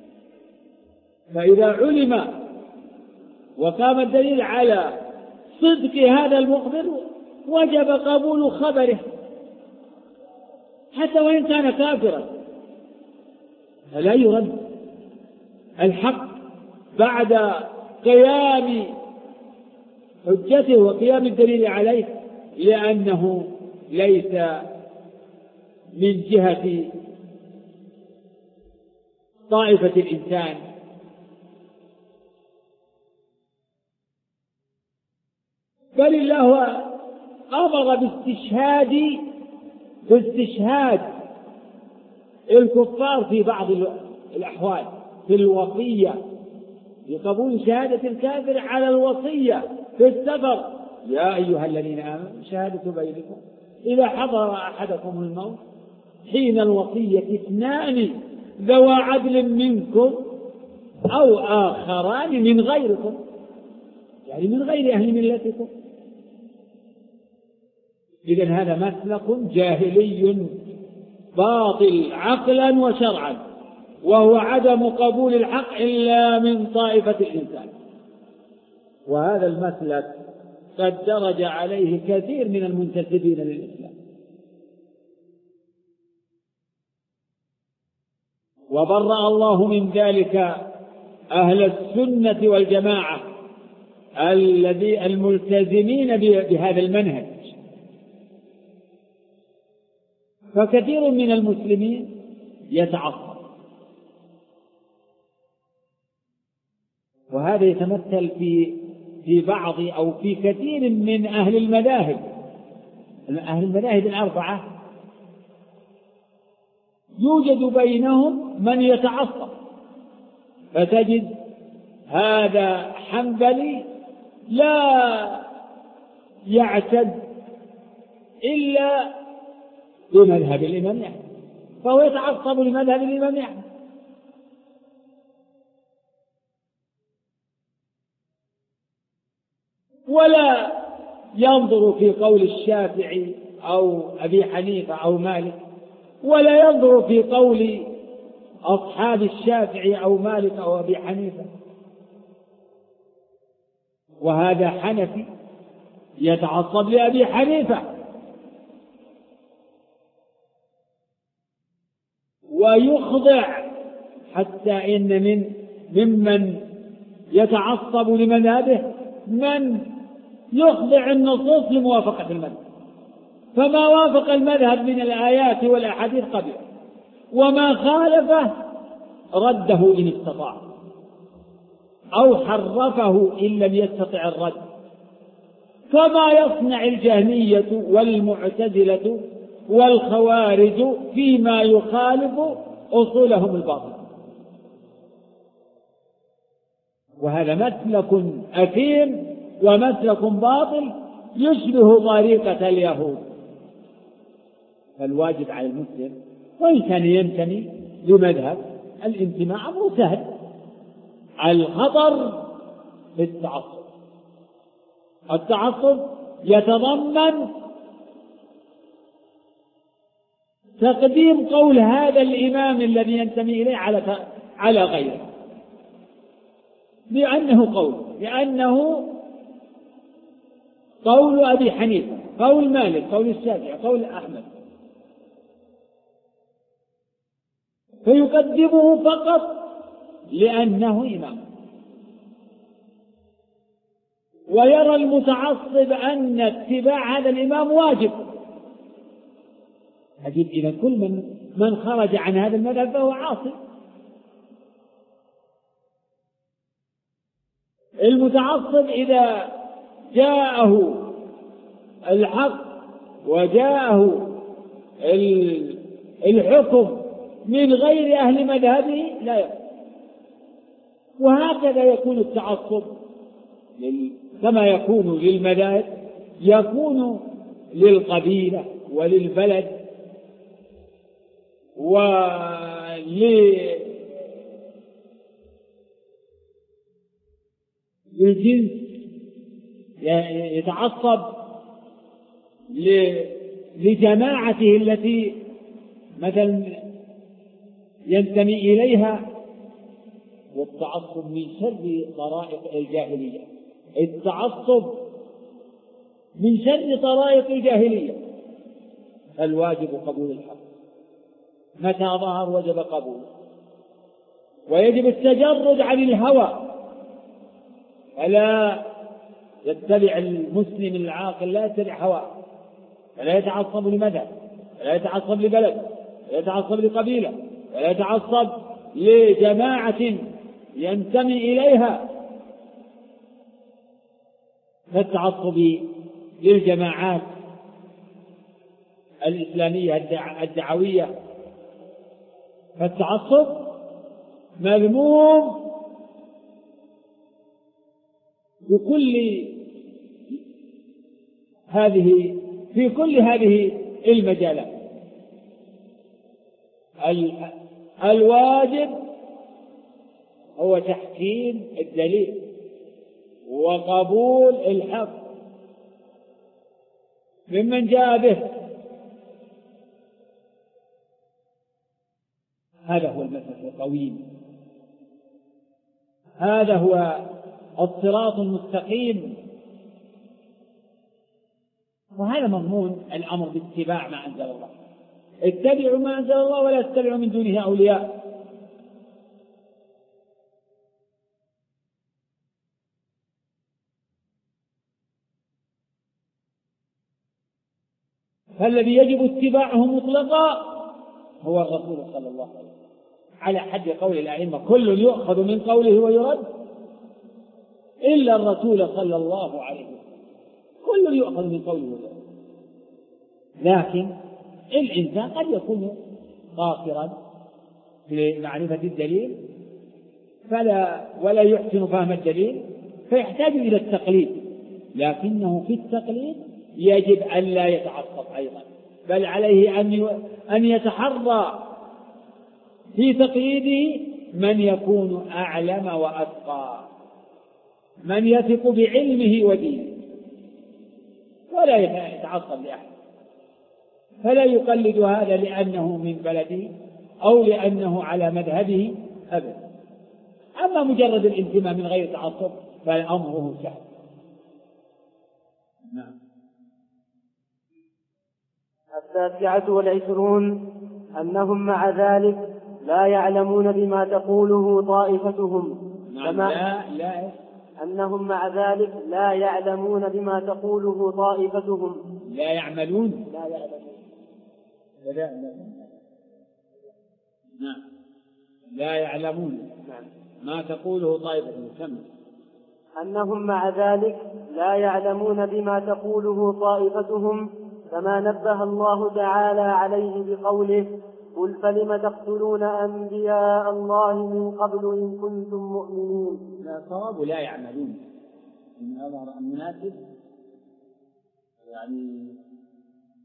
فإذا علم وقام الدليل على صدق هذا المخبر وجب قبول خبره حتى وإن كان كافرا، فلا يرد الحق بعد قيام حجته وقيام الدليل عليه، لأنه ليس من جهة طائفة الإنسان، بل الله أمر باستشهاد الكفار في بعض الأحوال، في الوصية، بقبول شهادة الكافر على الوصية في السفر. يا أيها الذين آمنوا شهادة بينكم إذا حضر أحدكم الموت حين الوصية اثنان ذوى عدل منكم أو آخران من غيركم، يعني من غير أهل ملتكم. إذن هذا مسلك جاهلي باطل عقلا وشرعا، وهو عدم قبول الحق إلا من طائفة الإنسان. وهذا المسلك قد درج عليه كثير من المنتسبين للإسلام، وبرأ الله من ذلك أهل السنة والجماعة الملتزمين بهذا المنهج. فكثير من المسلمين يتعصب، وهذا يتمثل في بعض أو في كثير من أهل المذاهب الأربعة، يوجد بينهم من يتعصب، فتجد هذا حنبلي لا يعتد إلا بمذهب الإمام أحمد، فهو يتعصب لمذهب الإمام أحمد. ولا ينظر في قول الشافعي أو أبي حنيفة أو مالك، ولا ينظر في قول أصحاب الشافعي أو مالك أو أبي حنيفة. وهذا حنفي يتعصب لأبي حنيفة ويخضع، حتى إن ممن يتعصب لمذهبه من يخضع النصوص لموافقة المذهب، فما وافق المذهب من الآيات والأحاديث قبله، وما خالفه رده إن استطاع، أو حرفه إن لم يستطع الرد، كما يصنع الجهمية والمعتزلة والخوارج فيما يخالف أصولهم الباطلة. وهذا مسلك أثيم ومسلك باطل يشبه طريقة اليهود. فالواجب على المسلم وإن كان ينتمي لمذهب الانتماء أمر سهل. الخطر في التعصب. التعصب يتضمن تقديم قول هذا الإمام الذي ينتمي إليه على غيره، لأنه قول أبي حنيفة، قول مالك، قول الشافعي، قول أحمد، فيقدمه فقط لأنه إمام. ويرى المتعصب أن اتباع هذا الإمام واجب. أجد إذا كل من خرج عن هذا المذهب فهو عاصي. المتعصب إذا جاءه الحق وجاءه الحكم من غير أهل مذهبه لا يقبل. وهكذا يكون التعصب كما يكون للمذاهب يكون للقبيلة وللبلد وللجنس. يتعصب لجماعته التي مثلا ينتمي إليها. والتعصب من شر طرائق الجاهلية. التعصب من شر طرائق الجاهلية. الواجب قبول الحق، متى ظهر وجب قبوله. ويجب التجرد عن الهوى، فلا يتبع المسلم العاقل، لا يتبع هواه، فلا يتعصب لمذهب، ولا يتعصب لبلد، ولا يتعصب لقبيلة، ولا يتعصب لجماعة ينتمي إليها. فالتعصب للجماعات الإسلامية الدعوية، فالتعصب مذموم في كل هذه المجالات. الواجب هو تحكيم الدليل وقبول الحق ممن جاء به. هذا هو المسلك القويم، هذا هو الصراط المستقيم. وهذا مضمون الأمر باتباع ما أنزل الله. اتبعوا ما أنزل الله ولا تتبعوا من دونه أولياء. فالذي يجب اتباعه مطلقا هو الرسول صلى الله عليه وسلم، على حد قول الأئمة: كل يؤخذ من قوله ويرد إلا الرسول صلى الله عليه وسلم. كل يؤخذ من قوله ويرد. لكن الإنسان قد يكون قاصرا في معرفة الدليل ولا يحسن فهم الدليل، فيحتاج إلى التقليد. لكنه في التقليد يجب أن لا يتعصب أيضا، بل عليه أن يتحرى في تقليده من يكون أعلم وأتقى، من يثق بعلمه ودينه، ولا يتعصب لأحد. فلا يقلد هذا لأنه من بلده أو لأنه على مذهبه أبدا. أما مجرد الانتماء من غير تعصب فأمره سهل. نعم. 29 أنهم مع ذلك لا يعلمون بما تقوله طائفتهم. أنهم مع ذلك لا يعلمون بما تقوله طائفتهم. لا يعملون. نعم. لا يعلمون ما تقوله طائفتهم. كم. أنهم مع ذلك لا يعلمون بما تقوله طائفتهم، كما نبه الله تعالى عليه بقوله: قل فلم تقتلون أنبياء الله من قبل إن كنتم مؤمنين. لا صواب لا يعملون من هذا المناسب، يعني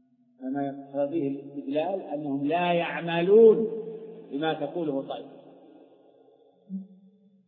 كما يقتضيه الاستدلال أنهم لا يعملون بما تقوله طائفة.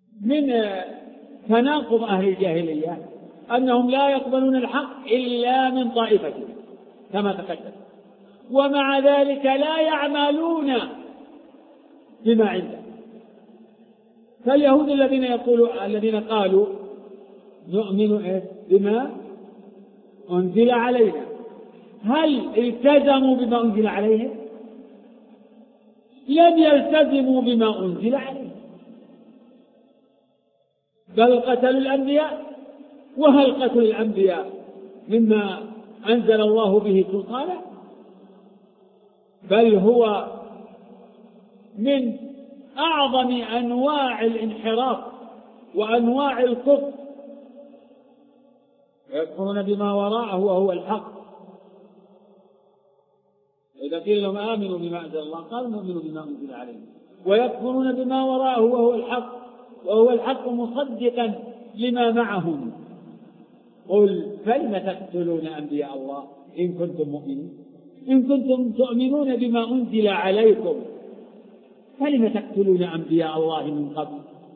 من تناقض أهل الجاهلية أنهم لا يقبلون الحق إلا من طائفتهم كما تقدم، ومع ذلك لا يعملون بما عنده. فاليهود الذين قالوا نؤمن بما أنزل علينا، هل التزموا بما أنزل عليهم؟ لم يلتزموا بما أنزل عليهم، بل قتلوا الأنبياء. وهل قتل الأنبياء مما أنزل الله به سلطانه؟ بل هو من أعظم أنواع الانحراف وأنواع الكفر. يكفرون بما وراءه وهو الحق. إذا قيل لهم آمنوا بما أنزل الله قالوا نؤمن بما أنزل علينا، ويكفرون بما وراءه وهو الحق، وهو الحق مصدقا لما معهم. قل فلم تقتلون أنبياء الله إن كنتم مؤمنين، إن كنتم تؤمنون بما أنزل عليكم فلم تقتلون أنبياء الله من قبل؟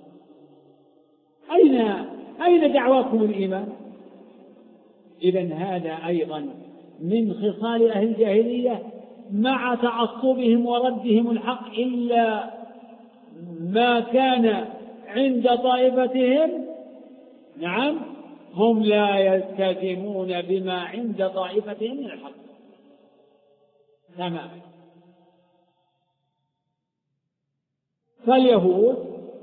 أين دعواكم الإيمان؟ إذن هذا أيضا من خصال أهل الجاهلية مع تعصبهم وردهم الحق إلا ما كان عند طائفتهم. نعم، هم لا يلتزمون بما عند طائفتهم من الحق تماما. فاليهود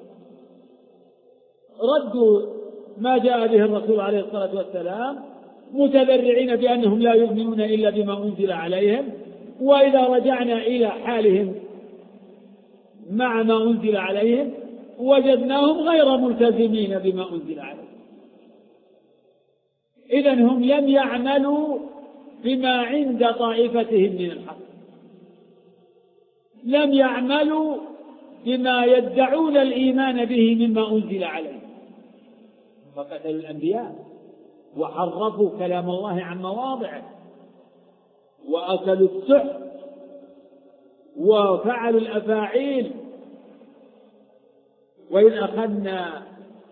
ردوا ما جاء به الرسول عليه الصلاة والسلام متذرعين بأنهم لا يؤمنون إلا بما أنزل عليهم، وإذا رجعنا إلى حالهم مع ما أنزل عليهم وجدناهم غير ملتزمين بما أنزل عليهم. إذن هم لم يعملوا بما عند طائفتهم من الحق، لم يعملوا بما يدعون الإيمان به مما أنزل عليهم، فقتلوا الأنبياء وحرفوا كلام الله عن مواضعه وأكلوا السحت وفعلوا الأفاعيل. وإذ أخذنا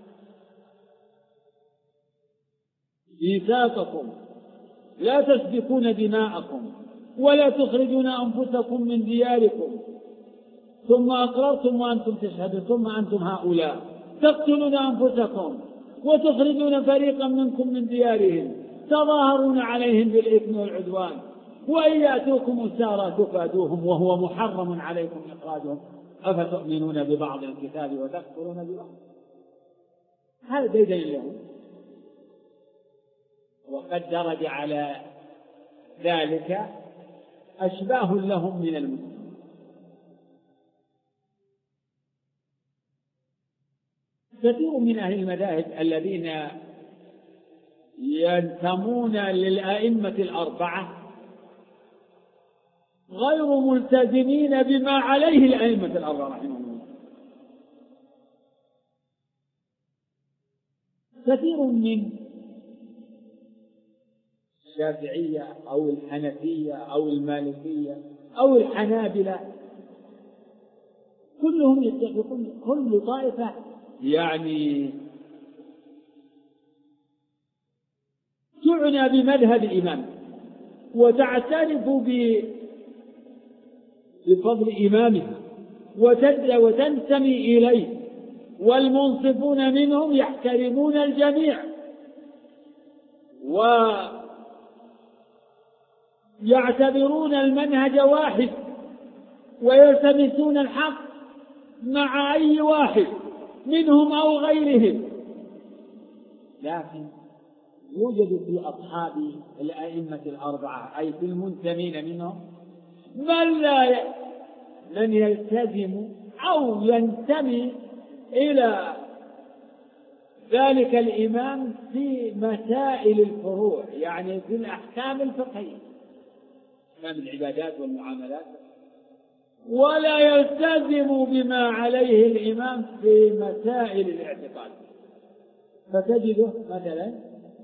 ميثاقكم لا تسفكون دماءكم ولا تخرجون أنفسكم من دياركم ثم أقررتم وأنتم تشهدون ثم أنتم هؤلاء تقتلون أنفسكم وتخرجون فريقا منكم من ديارهم تظاهرون عليهم بالإثم والعدوان وإن يأتوكم أسارى تفادوهم وهو محرم عليكم إخراجهم أفتؤمنون ببعض الكتاب وتكفرون ببعض. هذا ديدن اليهود، وقد درج على ذلك أشباه لهم من المسلمين. كثير من أهل المذاهب الذين ينتمون للأئمة الأربعة غير ملتزمين بما عليه الأئمة الأربعة رحمهم الله. كثير من الشافعية أو الحنفية أو المالكية أو الحنابلة كلهم يتفقون، كل طائفة يعني تعنى بمذهب الإمام وتعترف بفضل إمامها وتنتمي إليه، والمنصفون منهم يحترمون الجميع ويعتبرون المنهج واحد ويلتمسون الحق مع أي واحد منهم أو غيرهم. لكن يوجد في أصحاب الأئمة الأربعة أي في المنتمين منهم من يلتزم أو ينتمي إلى ذلك الإمام في مسائل الفروع، يعني في الأحكام الفقهية أحكام العبادات والمعاملات، ولا يلتزم بما عليه الإمام في مسائل الاعتقاد. فتجده مثلا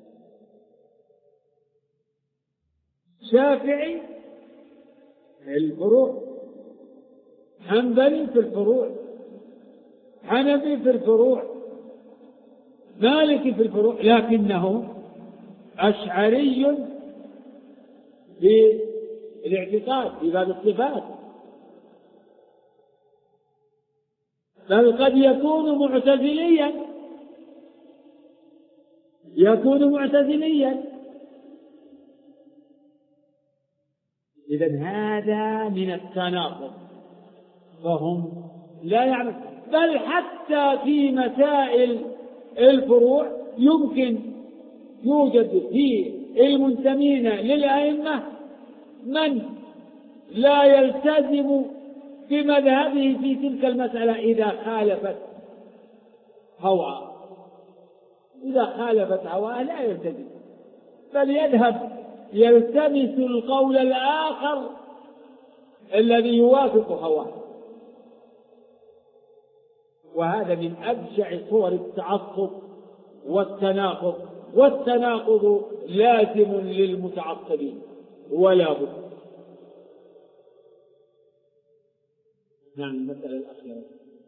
شافعي في الفروع، حنبلي في الفروع، حنفي في الفروع، مالكي في الفروع لكنه أشعري في الاعتقاد في باب الصفات، بل قد يكون معتزليا. إذن هذا من التناقض، فهم لا يعمل. بل حتى في مسائل الفروع يمكن يوجد في المنتمين للأئمة من لا يلتزم بمذهبه في تلك المسألة إذا خالفت هواه لا يلتزم، بل يذهب يلتمس القول الآخر الذي يوافق هواه. وهذا من أبشع صور التعصب والتناقض لازم للمتعصبين ولا بد. نعم. المسألة الأخيرة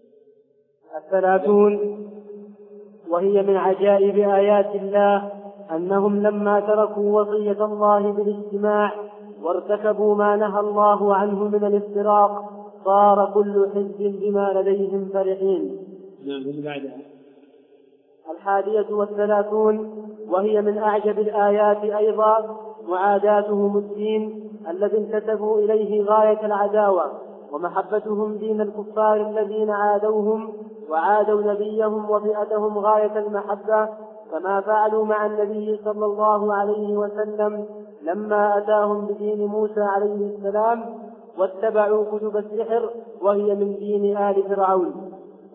30، وهي من عجائب آيات الله أنهم لما تركوا وصية الله بالاجتماع وارتكبوا ما نهى الله عنه من الافتراق صار كل حزب بما لديهم فرحين. نعم. بعدها 31، وهي من أعجب الآيات أيضا معاداتهم الدين الذي انتسبوا إليه غاية العداوة، ومحبتهم دين الكفار الذين عادوهم وعادوا نبيهم وفئتهم غاية المحبة، كما فعلوا مع النبي صلى الله عليه وسلم لما أتاهم بدين موسى عليه السلام واتبعوا كتب السحر وهي من دين آل فرعون.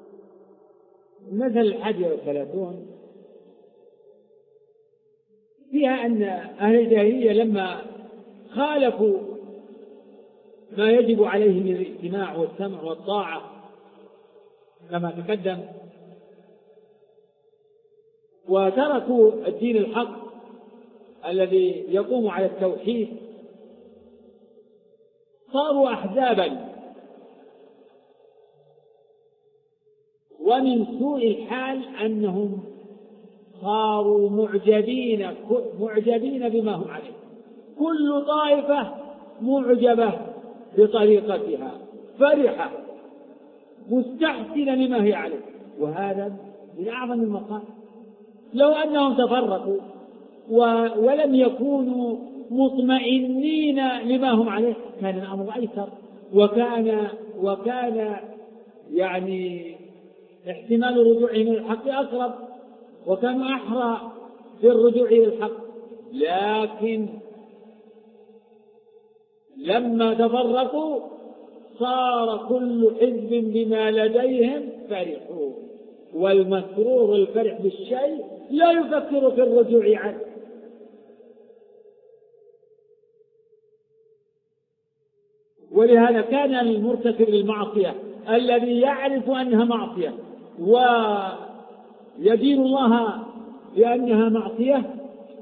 مثل 31 فيها أن أهل الجاهلية لما خالفوا ما يجب عليه من الاجتماع والسمع والطاعة كما تقدم وتركوا الدين الحق الذي يقوم على التوحيد صاروا أحزابا. ومن سوء الحال أنهم صاروا معجبين بما هم عليه، كل طائفة معجبة بطريقتها فرحة مستحسنة لما هي عليه، وهذا من أعظم المقام. لو أنهم تفرقوا ولم يكونوا مطمئنين لما هم عليه كان الأمر أيسر، وكان يعني احتمال رجوعهم إلى الحق أقرب، وكانوا أحرى بالرجوع إلى الحق. لكن لما تفرقوا صار كل حزب بما لديهم فرحون، والمسرور الفرح بالشيء لا يفكر في الرجوع عنه. ولهذا كان المرتكب للمعصية الذي يعرف أنها معصية ويدين الله بأنها معصية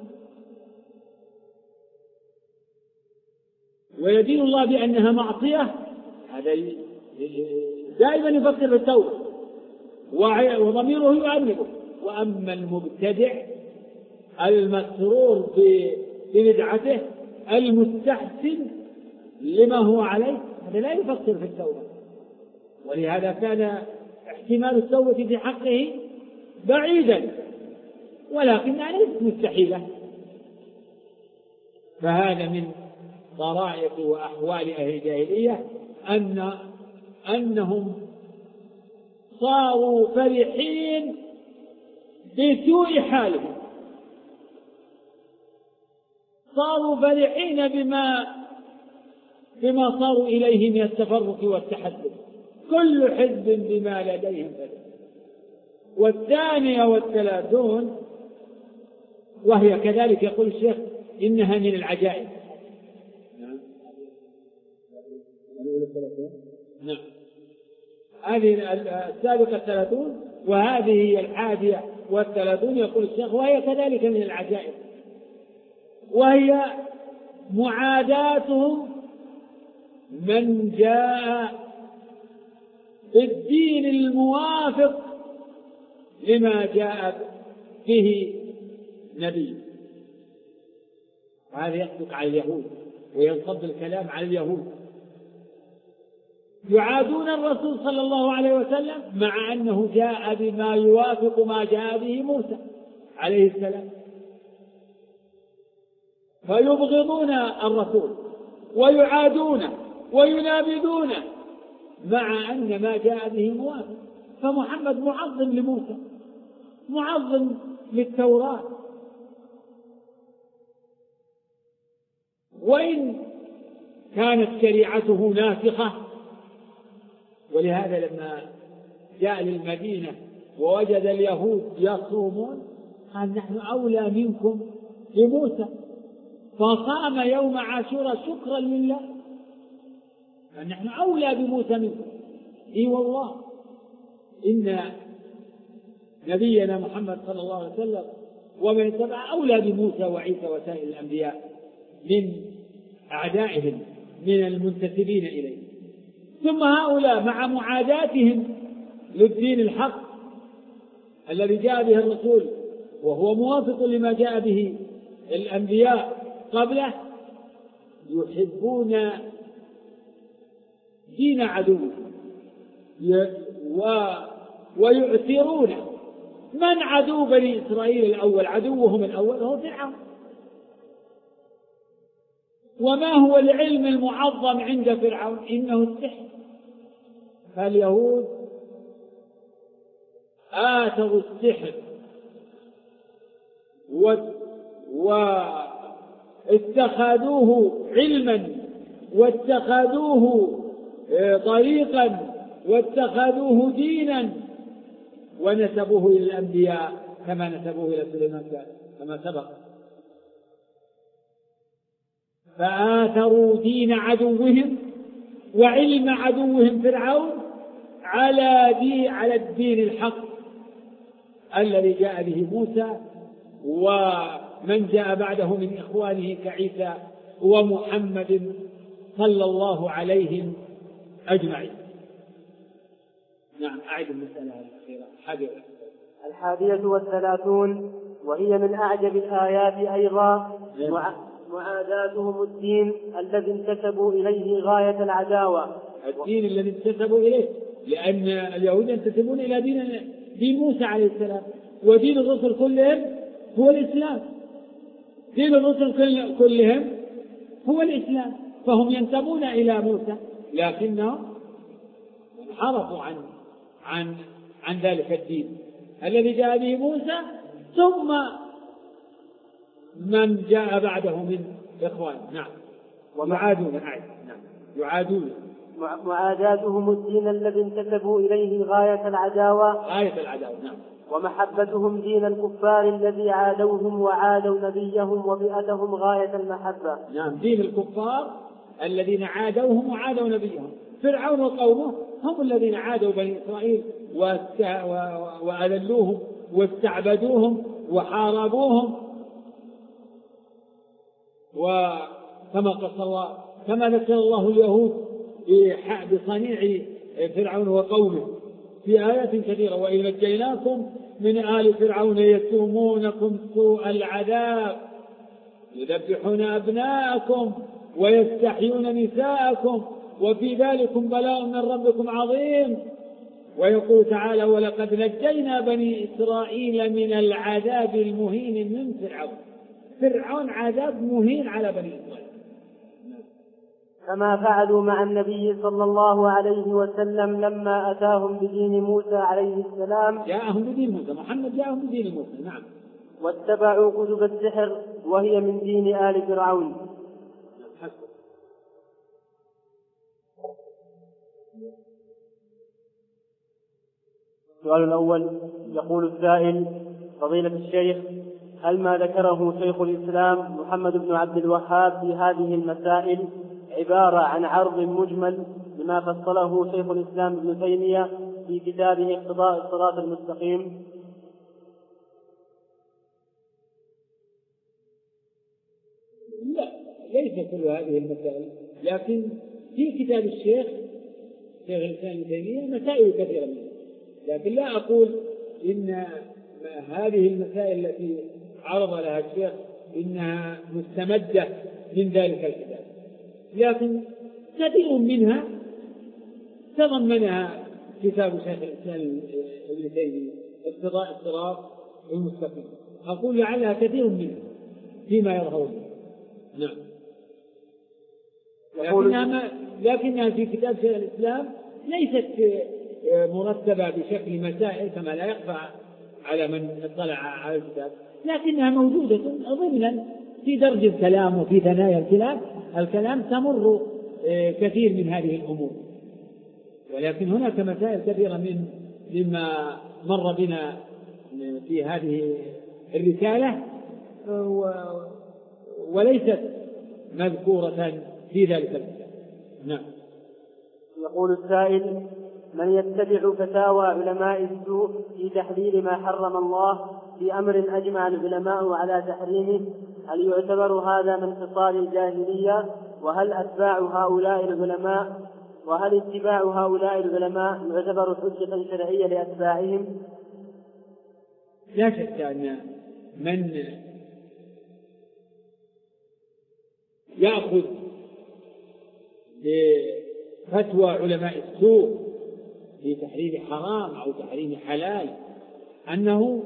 هذا دائما يفكر في التوبة وضميره يؤنبه. وأما المبتدع المسرور ببدعته المستحسن لما هو عليه هذا لا يفكر في التوبة، ولهذا كان احتمال التوبة في حقه بعيدا ولكنها ليست مستحيلة. فهذا من طرائق وأحوال أهل الجاهلية أنهم صاروا فرحين بسوء حالهم، صاروا فرحين بما صاروا إليه من التفرق والتحدث، كل حزب بما لديهم فرح. 32 وهي كذلك يقول الشيخ إنها من العجائب. نعم. هذه السابقة 30 وهذه هي 31 يقول الشيخ وهي كذلك من العجائب، وهي معاداتهم من جاء بالدين الموافق لما جاء به نبي. وهذا يصدق على اليهود وينصب الكلام على اليهود. يعادون الرسول صلى الله عليه وسلم مع أنه جاء بما يوافق ما جاء به موسى عليه السلام، فيبغضون الرسول ويعادونه وينابذونه مع أن ما جاء به موافق. فمحمد معظم لموسى، معظم للتوراة، وإن كانت شريعته ناسخة. ولهذا لما جاء للمدينة ووجد اليهود يصومون قال نحن أولى منكم بموسى، فصام يوم عاشوراء شكرا لله، فنحن أولى بموسى منكم. إي والله إن نبينا محمد صلى الله عليه وسلم ومن اتبع أولى بموسى وعيسى وسائر الأنبياء من أعدائهم من المنتسبين إليه. ثم هؤلاء مع معاداتهم للدين الحق الذي جاء به الرسول وهو موافق لما جاء به الأنبياء قبله، يحبون دين عدوهم ويؤثرون من عدو بني إسرائيل الأول. عدوهم الأول هو فرعون. وما هو العلم المعظم عند فرعون؟ إنه السحر. فاليهود آثروا السحر واتخذوه علما واتخذوه طريقا واتخذوه دينا ونسبوه إلى الأنبياء كما نسبوه إلى سليمان كما سبق. فآثروا دين عدوهم وعلم عدوهم فرعون على الدين الحق الذي جاء به موسى ومن جاء بعده من إخوانه كعيسى ومحمد صلى الله عليهم أجمعين. نعم، أعد المسألة الأخيرة 31 وهي من أعجب الآيات أيضا معاداتهم الدين الذي انتسبوا إليه غاية العداوة. الدين الذي انتسبوا إليه، لأن اليهود ينتسبون إلى دين موسى عليه السلام، ودين الرسل كلهم هو الإسلام. دين الرسل كلهم هو الإسلام، فهم ينتمون إلى موسى لكنهم انحرفوا عن ذلك الدين الذي جاء به موسى ثم من جاء بعده من إخوان. نعم، يعادون معاداتهم الدين الذي انتسبوا إليه غاية العداوة. نعم. ومحبتهم دين الكفار الذي عادوهم وعادوا نبيهم وبيئتهم غاية المحبة. نعم، دين الكفار الذين عادوهم وعادوا نبيهم. فرعون وقومه هم الذين عادوا بني إسرائيل وأذلوهم واستعبدوهم وحاربوهم. كما ذكر الله اليهود بصنيع فرعون وقومه في آيات كثيرة: وإذ نجيناكم من آل فرعون يسومونكم سوء العذاب يذبحون أبناءكم ويستحيون نساءكم وفي ذلكم بلاء من ربكم عظيم. ويقول تعالى: ولقد نجينا بني إسرائيل من العذاب المهين من فرعون عذاب مهين على بني إسرائيل. كما فعلوا مع النبي صلى الله عليه وسلم لما أتاهم بدين موسى عليه السلام. جاءهم بدين موسى، محمد جاءهم بدين موسى. نعم. واتبعوا كتب السحر وهي من دين آل فرعون. السؤال الأول، يقول السائل: فضيلة الشيخ، هل ما ذكره شيخ الإسلام محمد بن عبد الوهاب في هذه المسائل عبارة عن عرض مجمل لما فصله شيخ الإسلام ابن تيمية في كتابه اقتضاء الصراط المستقيم؟ لا، ليس كل هذه المسائل، لكن في كتاب شيخ الإسلام ابن تيمية مسائل كثيرة منها، لكن لا أقول إن هذه المسائل التي عرض لها الشيخ إنها مستمدة من ذلك الكتاب، لكن كثير منها تضمنها كتاب شيخ الإسلام ابن تيمية اقتضاء الصراط المستقيم. أقول لعلها كثير منها فيما يظهرون. نعم. لكنها في كتاب شيخ الإسلام ليست مرتبة بشكل مسائل كما لا يخفى على من اطلع على الكتاب، لكنها موجودة ضمنا في درج الكلام وفي ثنايا الكلام تمر كثير من هذه الأمور. ولكن هناك مسائل كثيرة مما مر بنا في هذه الرسالة وليست مذكورة في ذلك الكتاب. نعم. يقول السائل: من يتبع فتاوى علماء السوء في تحليل ما حرم الله في أمر أجمع العلماء على تحريمه، هل يعتبر هذا من خصال الجاهلية؟ وهل اتباع هؤلاء العلماء يعتبر حجة شرعية لأتباعهم؟ لا شك أن من يأخذ بفتوى علماء السوء في تحريم حرام أو تحريم حلال أنه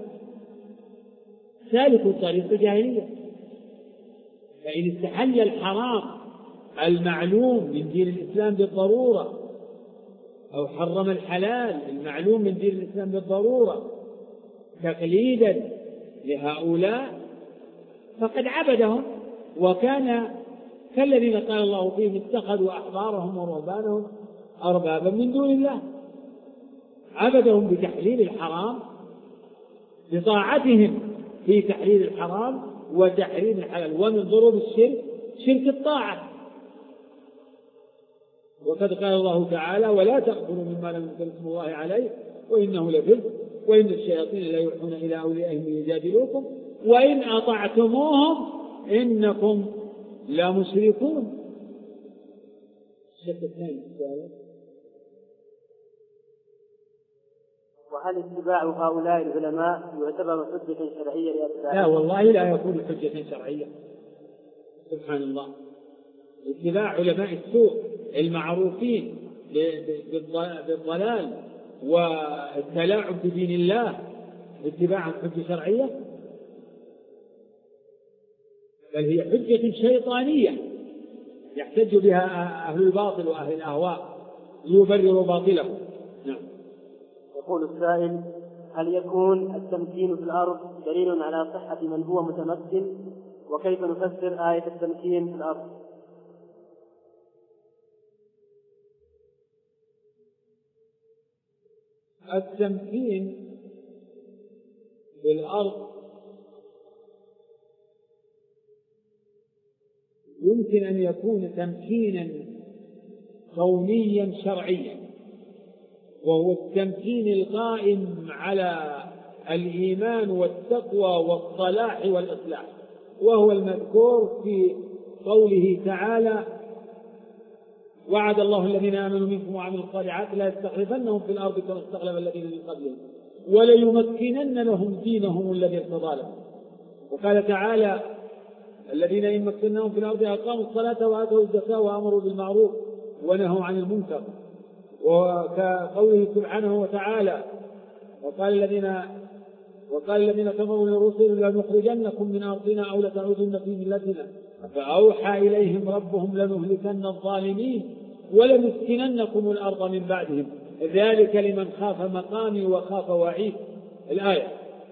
سالك طريق الجاهلية. فإن استحل الحرام المعلوم من دين الإسلام بالضرورة أو حرم الحلال المعلوم من دين الإسلام بالضرورة تقليدا لهؤلاء فقد عبدهم، وكان كالذين قال الله فيهم: اتخذوا أحبارهم ورهبانهم أربابا من دون الله. عبدهم بتحليل الحرام بطاعتهم في تحليل الحرام وتحريم الحلال. ومن ضروب الشرك شرك الطاعة. وقد قال الله تعالى: ولا تأكلوا مما لم يذكر اسم الله عليه وإنه لفسق وإن الشياطين لا يوحون إلى أوليائهم ليجادلوكم وإن أطعتموهم إنكم لمشركون. الشرك الثاني وهل اتباع هؤلاء العلماء يعتبر حجة شرعية لأتباعهم؟ لا والله لا يكون حجة شرعية. سبحان الله. اتباع علماء السوء المعروفين بالضلال والتلاعب بدين الله اتباعهم حجة شرعية؟ بل هي حجة شيطانية يحتج بها أهل الباطل وأهل الأهواء ليبرروا باطلهم. نعم. يقول السائل: هل يكون التمكين في الأرض دليل على صحة من هو متمكن؟ وكيف نفسر آية التمكين في الأرض؟ التمكين في الأرض يمكن أن يكون تمكينا كونيا شرعيا، وهو التمكين القائم على الإيمان والتقوى والصلاح والإصلاح، وهو المذكور في قوله تعالى: وعد الله الذين آمنوا منكم وعملوا الصالحات لا يستخلفنهم في الأرض كما استخلف الذين من قبلهم وليمكنن لهم دينهم الذي ارتضى لهم. وقال تعالى: الذين إن مكناهم في الأرض أقاموا الصلاة وآتوا الزكاة وأمروا بالمعروف ونهوا عن المنكر. وكقوله سبحانه وتعالى: وقال الذين كفروا للرسل لنخرجنكم من أرضنا أو لتعودن في ملتنا فأوحى إليهم ربهم لنهلكن الظالمين ولنسكننكم الأرض من بعدهم ذلك لمن خاف مقامي وخاف وعيد. الآية.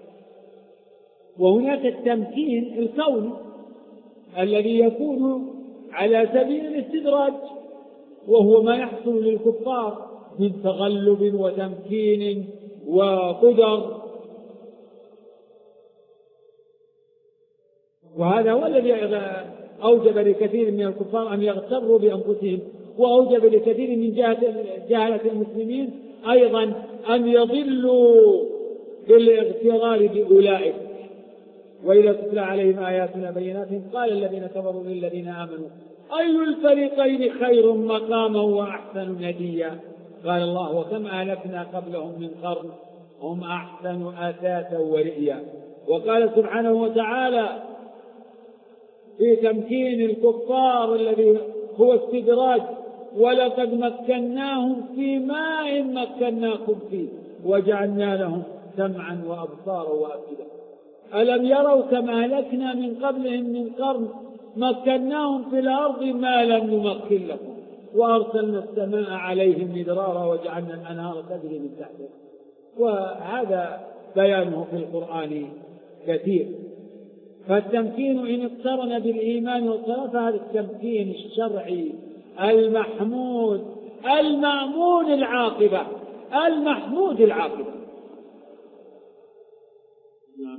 وهناك التمكين الكوني الذي يكون على سبيل الاستدراج، وهو ما يحصل للكفار من تغلب وتمكين وقدر، وهذا هو الذي أوجب لكثير من الكفار أن يغتروا بأنفسهم، وأوجب لكثير من جهلة المسلمين أيضا أن يضلوا بالاغترار بأولئك. وإذا تتلى عليهم آياتنا بينات قال الذين كفروا للذين آمنوا أي الفريقين خير مقاما وأحسن نديا. قال الله: وكم أهلكنا قبلهم من قرن هم أحسن أثاثا ورئيا. وقال سبحانه وتعالى في تمكين الكفار الذي هو استدراج: ولقد مكناهم في ماء مكناكم فيه وجعلنا لهم سمعا وأبصارا وأفئدة ألم يروا كما أهلكنا من قبلهم من قرن مكناهم في الأرض ما لم نمكن لكم وأرسلنا السماء عليهم مدرارا وجعلنا الأنهار تجري من تحتهم. وهذا بيانه في القرآن كثير. فالتمكين إن اقترن بالإيمان والصلاة فهذا التمكين الشرعي المحمود المأمون العاقبة المحمود العاقبة. نعم.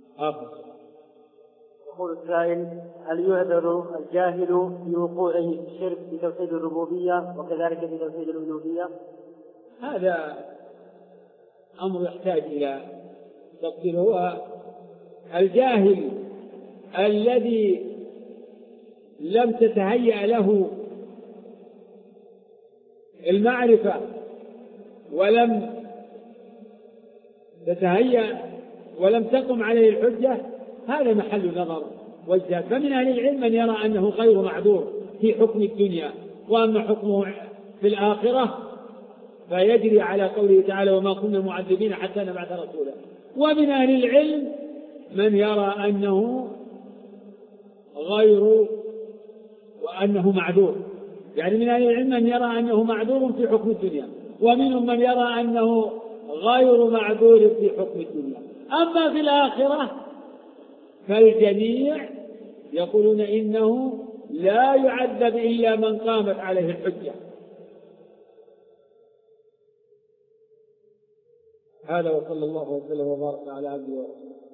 يقول السائل: هل يعذر الجاهل بوقوعه في الشرك بتوحيد الربوبية وكذلك بتوحيد الألوهية؟ هذا أمر يحتاج إلى تفصيل. هو الجاهل الذي لم تتهيأ له المعرفة ولم تقم عليه الحجة، هذا محل نظر واجتهاد. فمن أهل العلم من يرى أنه غير معذور في حكم الدنيا، وأما حكمه في الآخرة فيجري على قوله تعالى: وما كنا معذبين حتى نبعث رسولا. ومن أهل العلم من يرى أنه وأنه معذور، يعني من أهل العلم من يرى أنه معذور في حكم الدنيا، ومنهم من يرى أنه غير معذور في حكم الدنيا. أما في الآخرة فالجميع يقولون إنه لا يعذب إلا من قامت عليه الحجة. هذا وصلى الله وسلم وبارك على عبده ورسوله.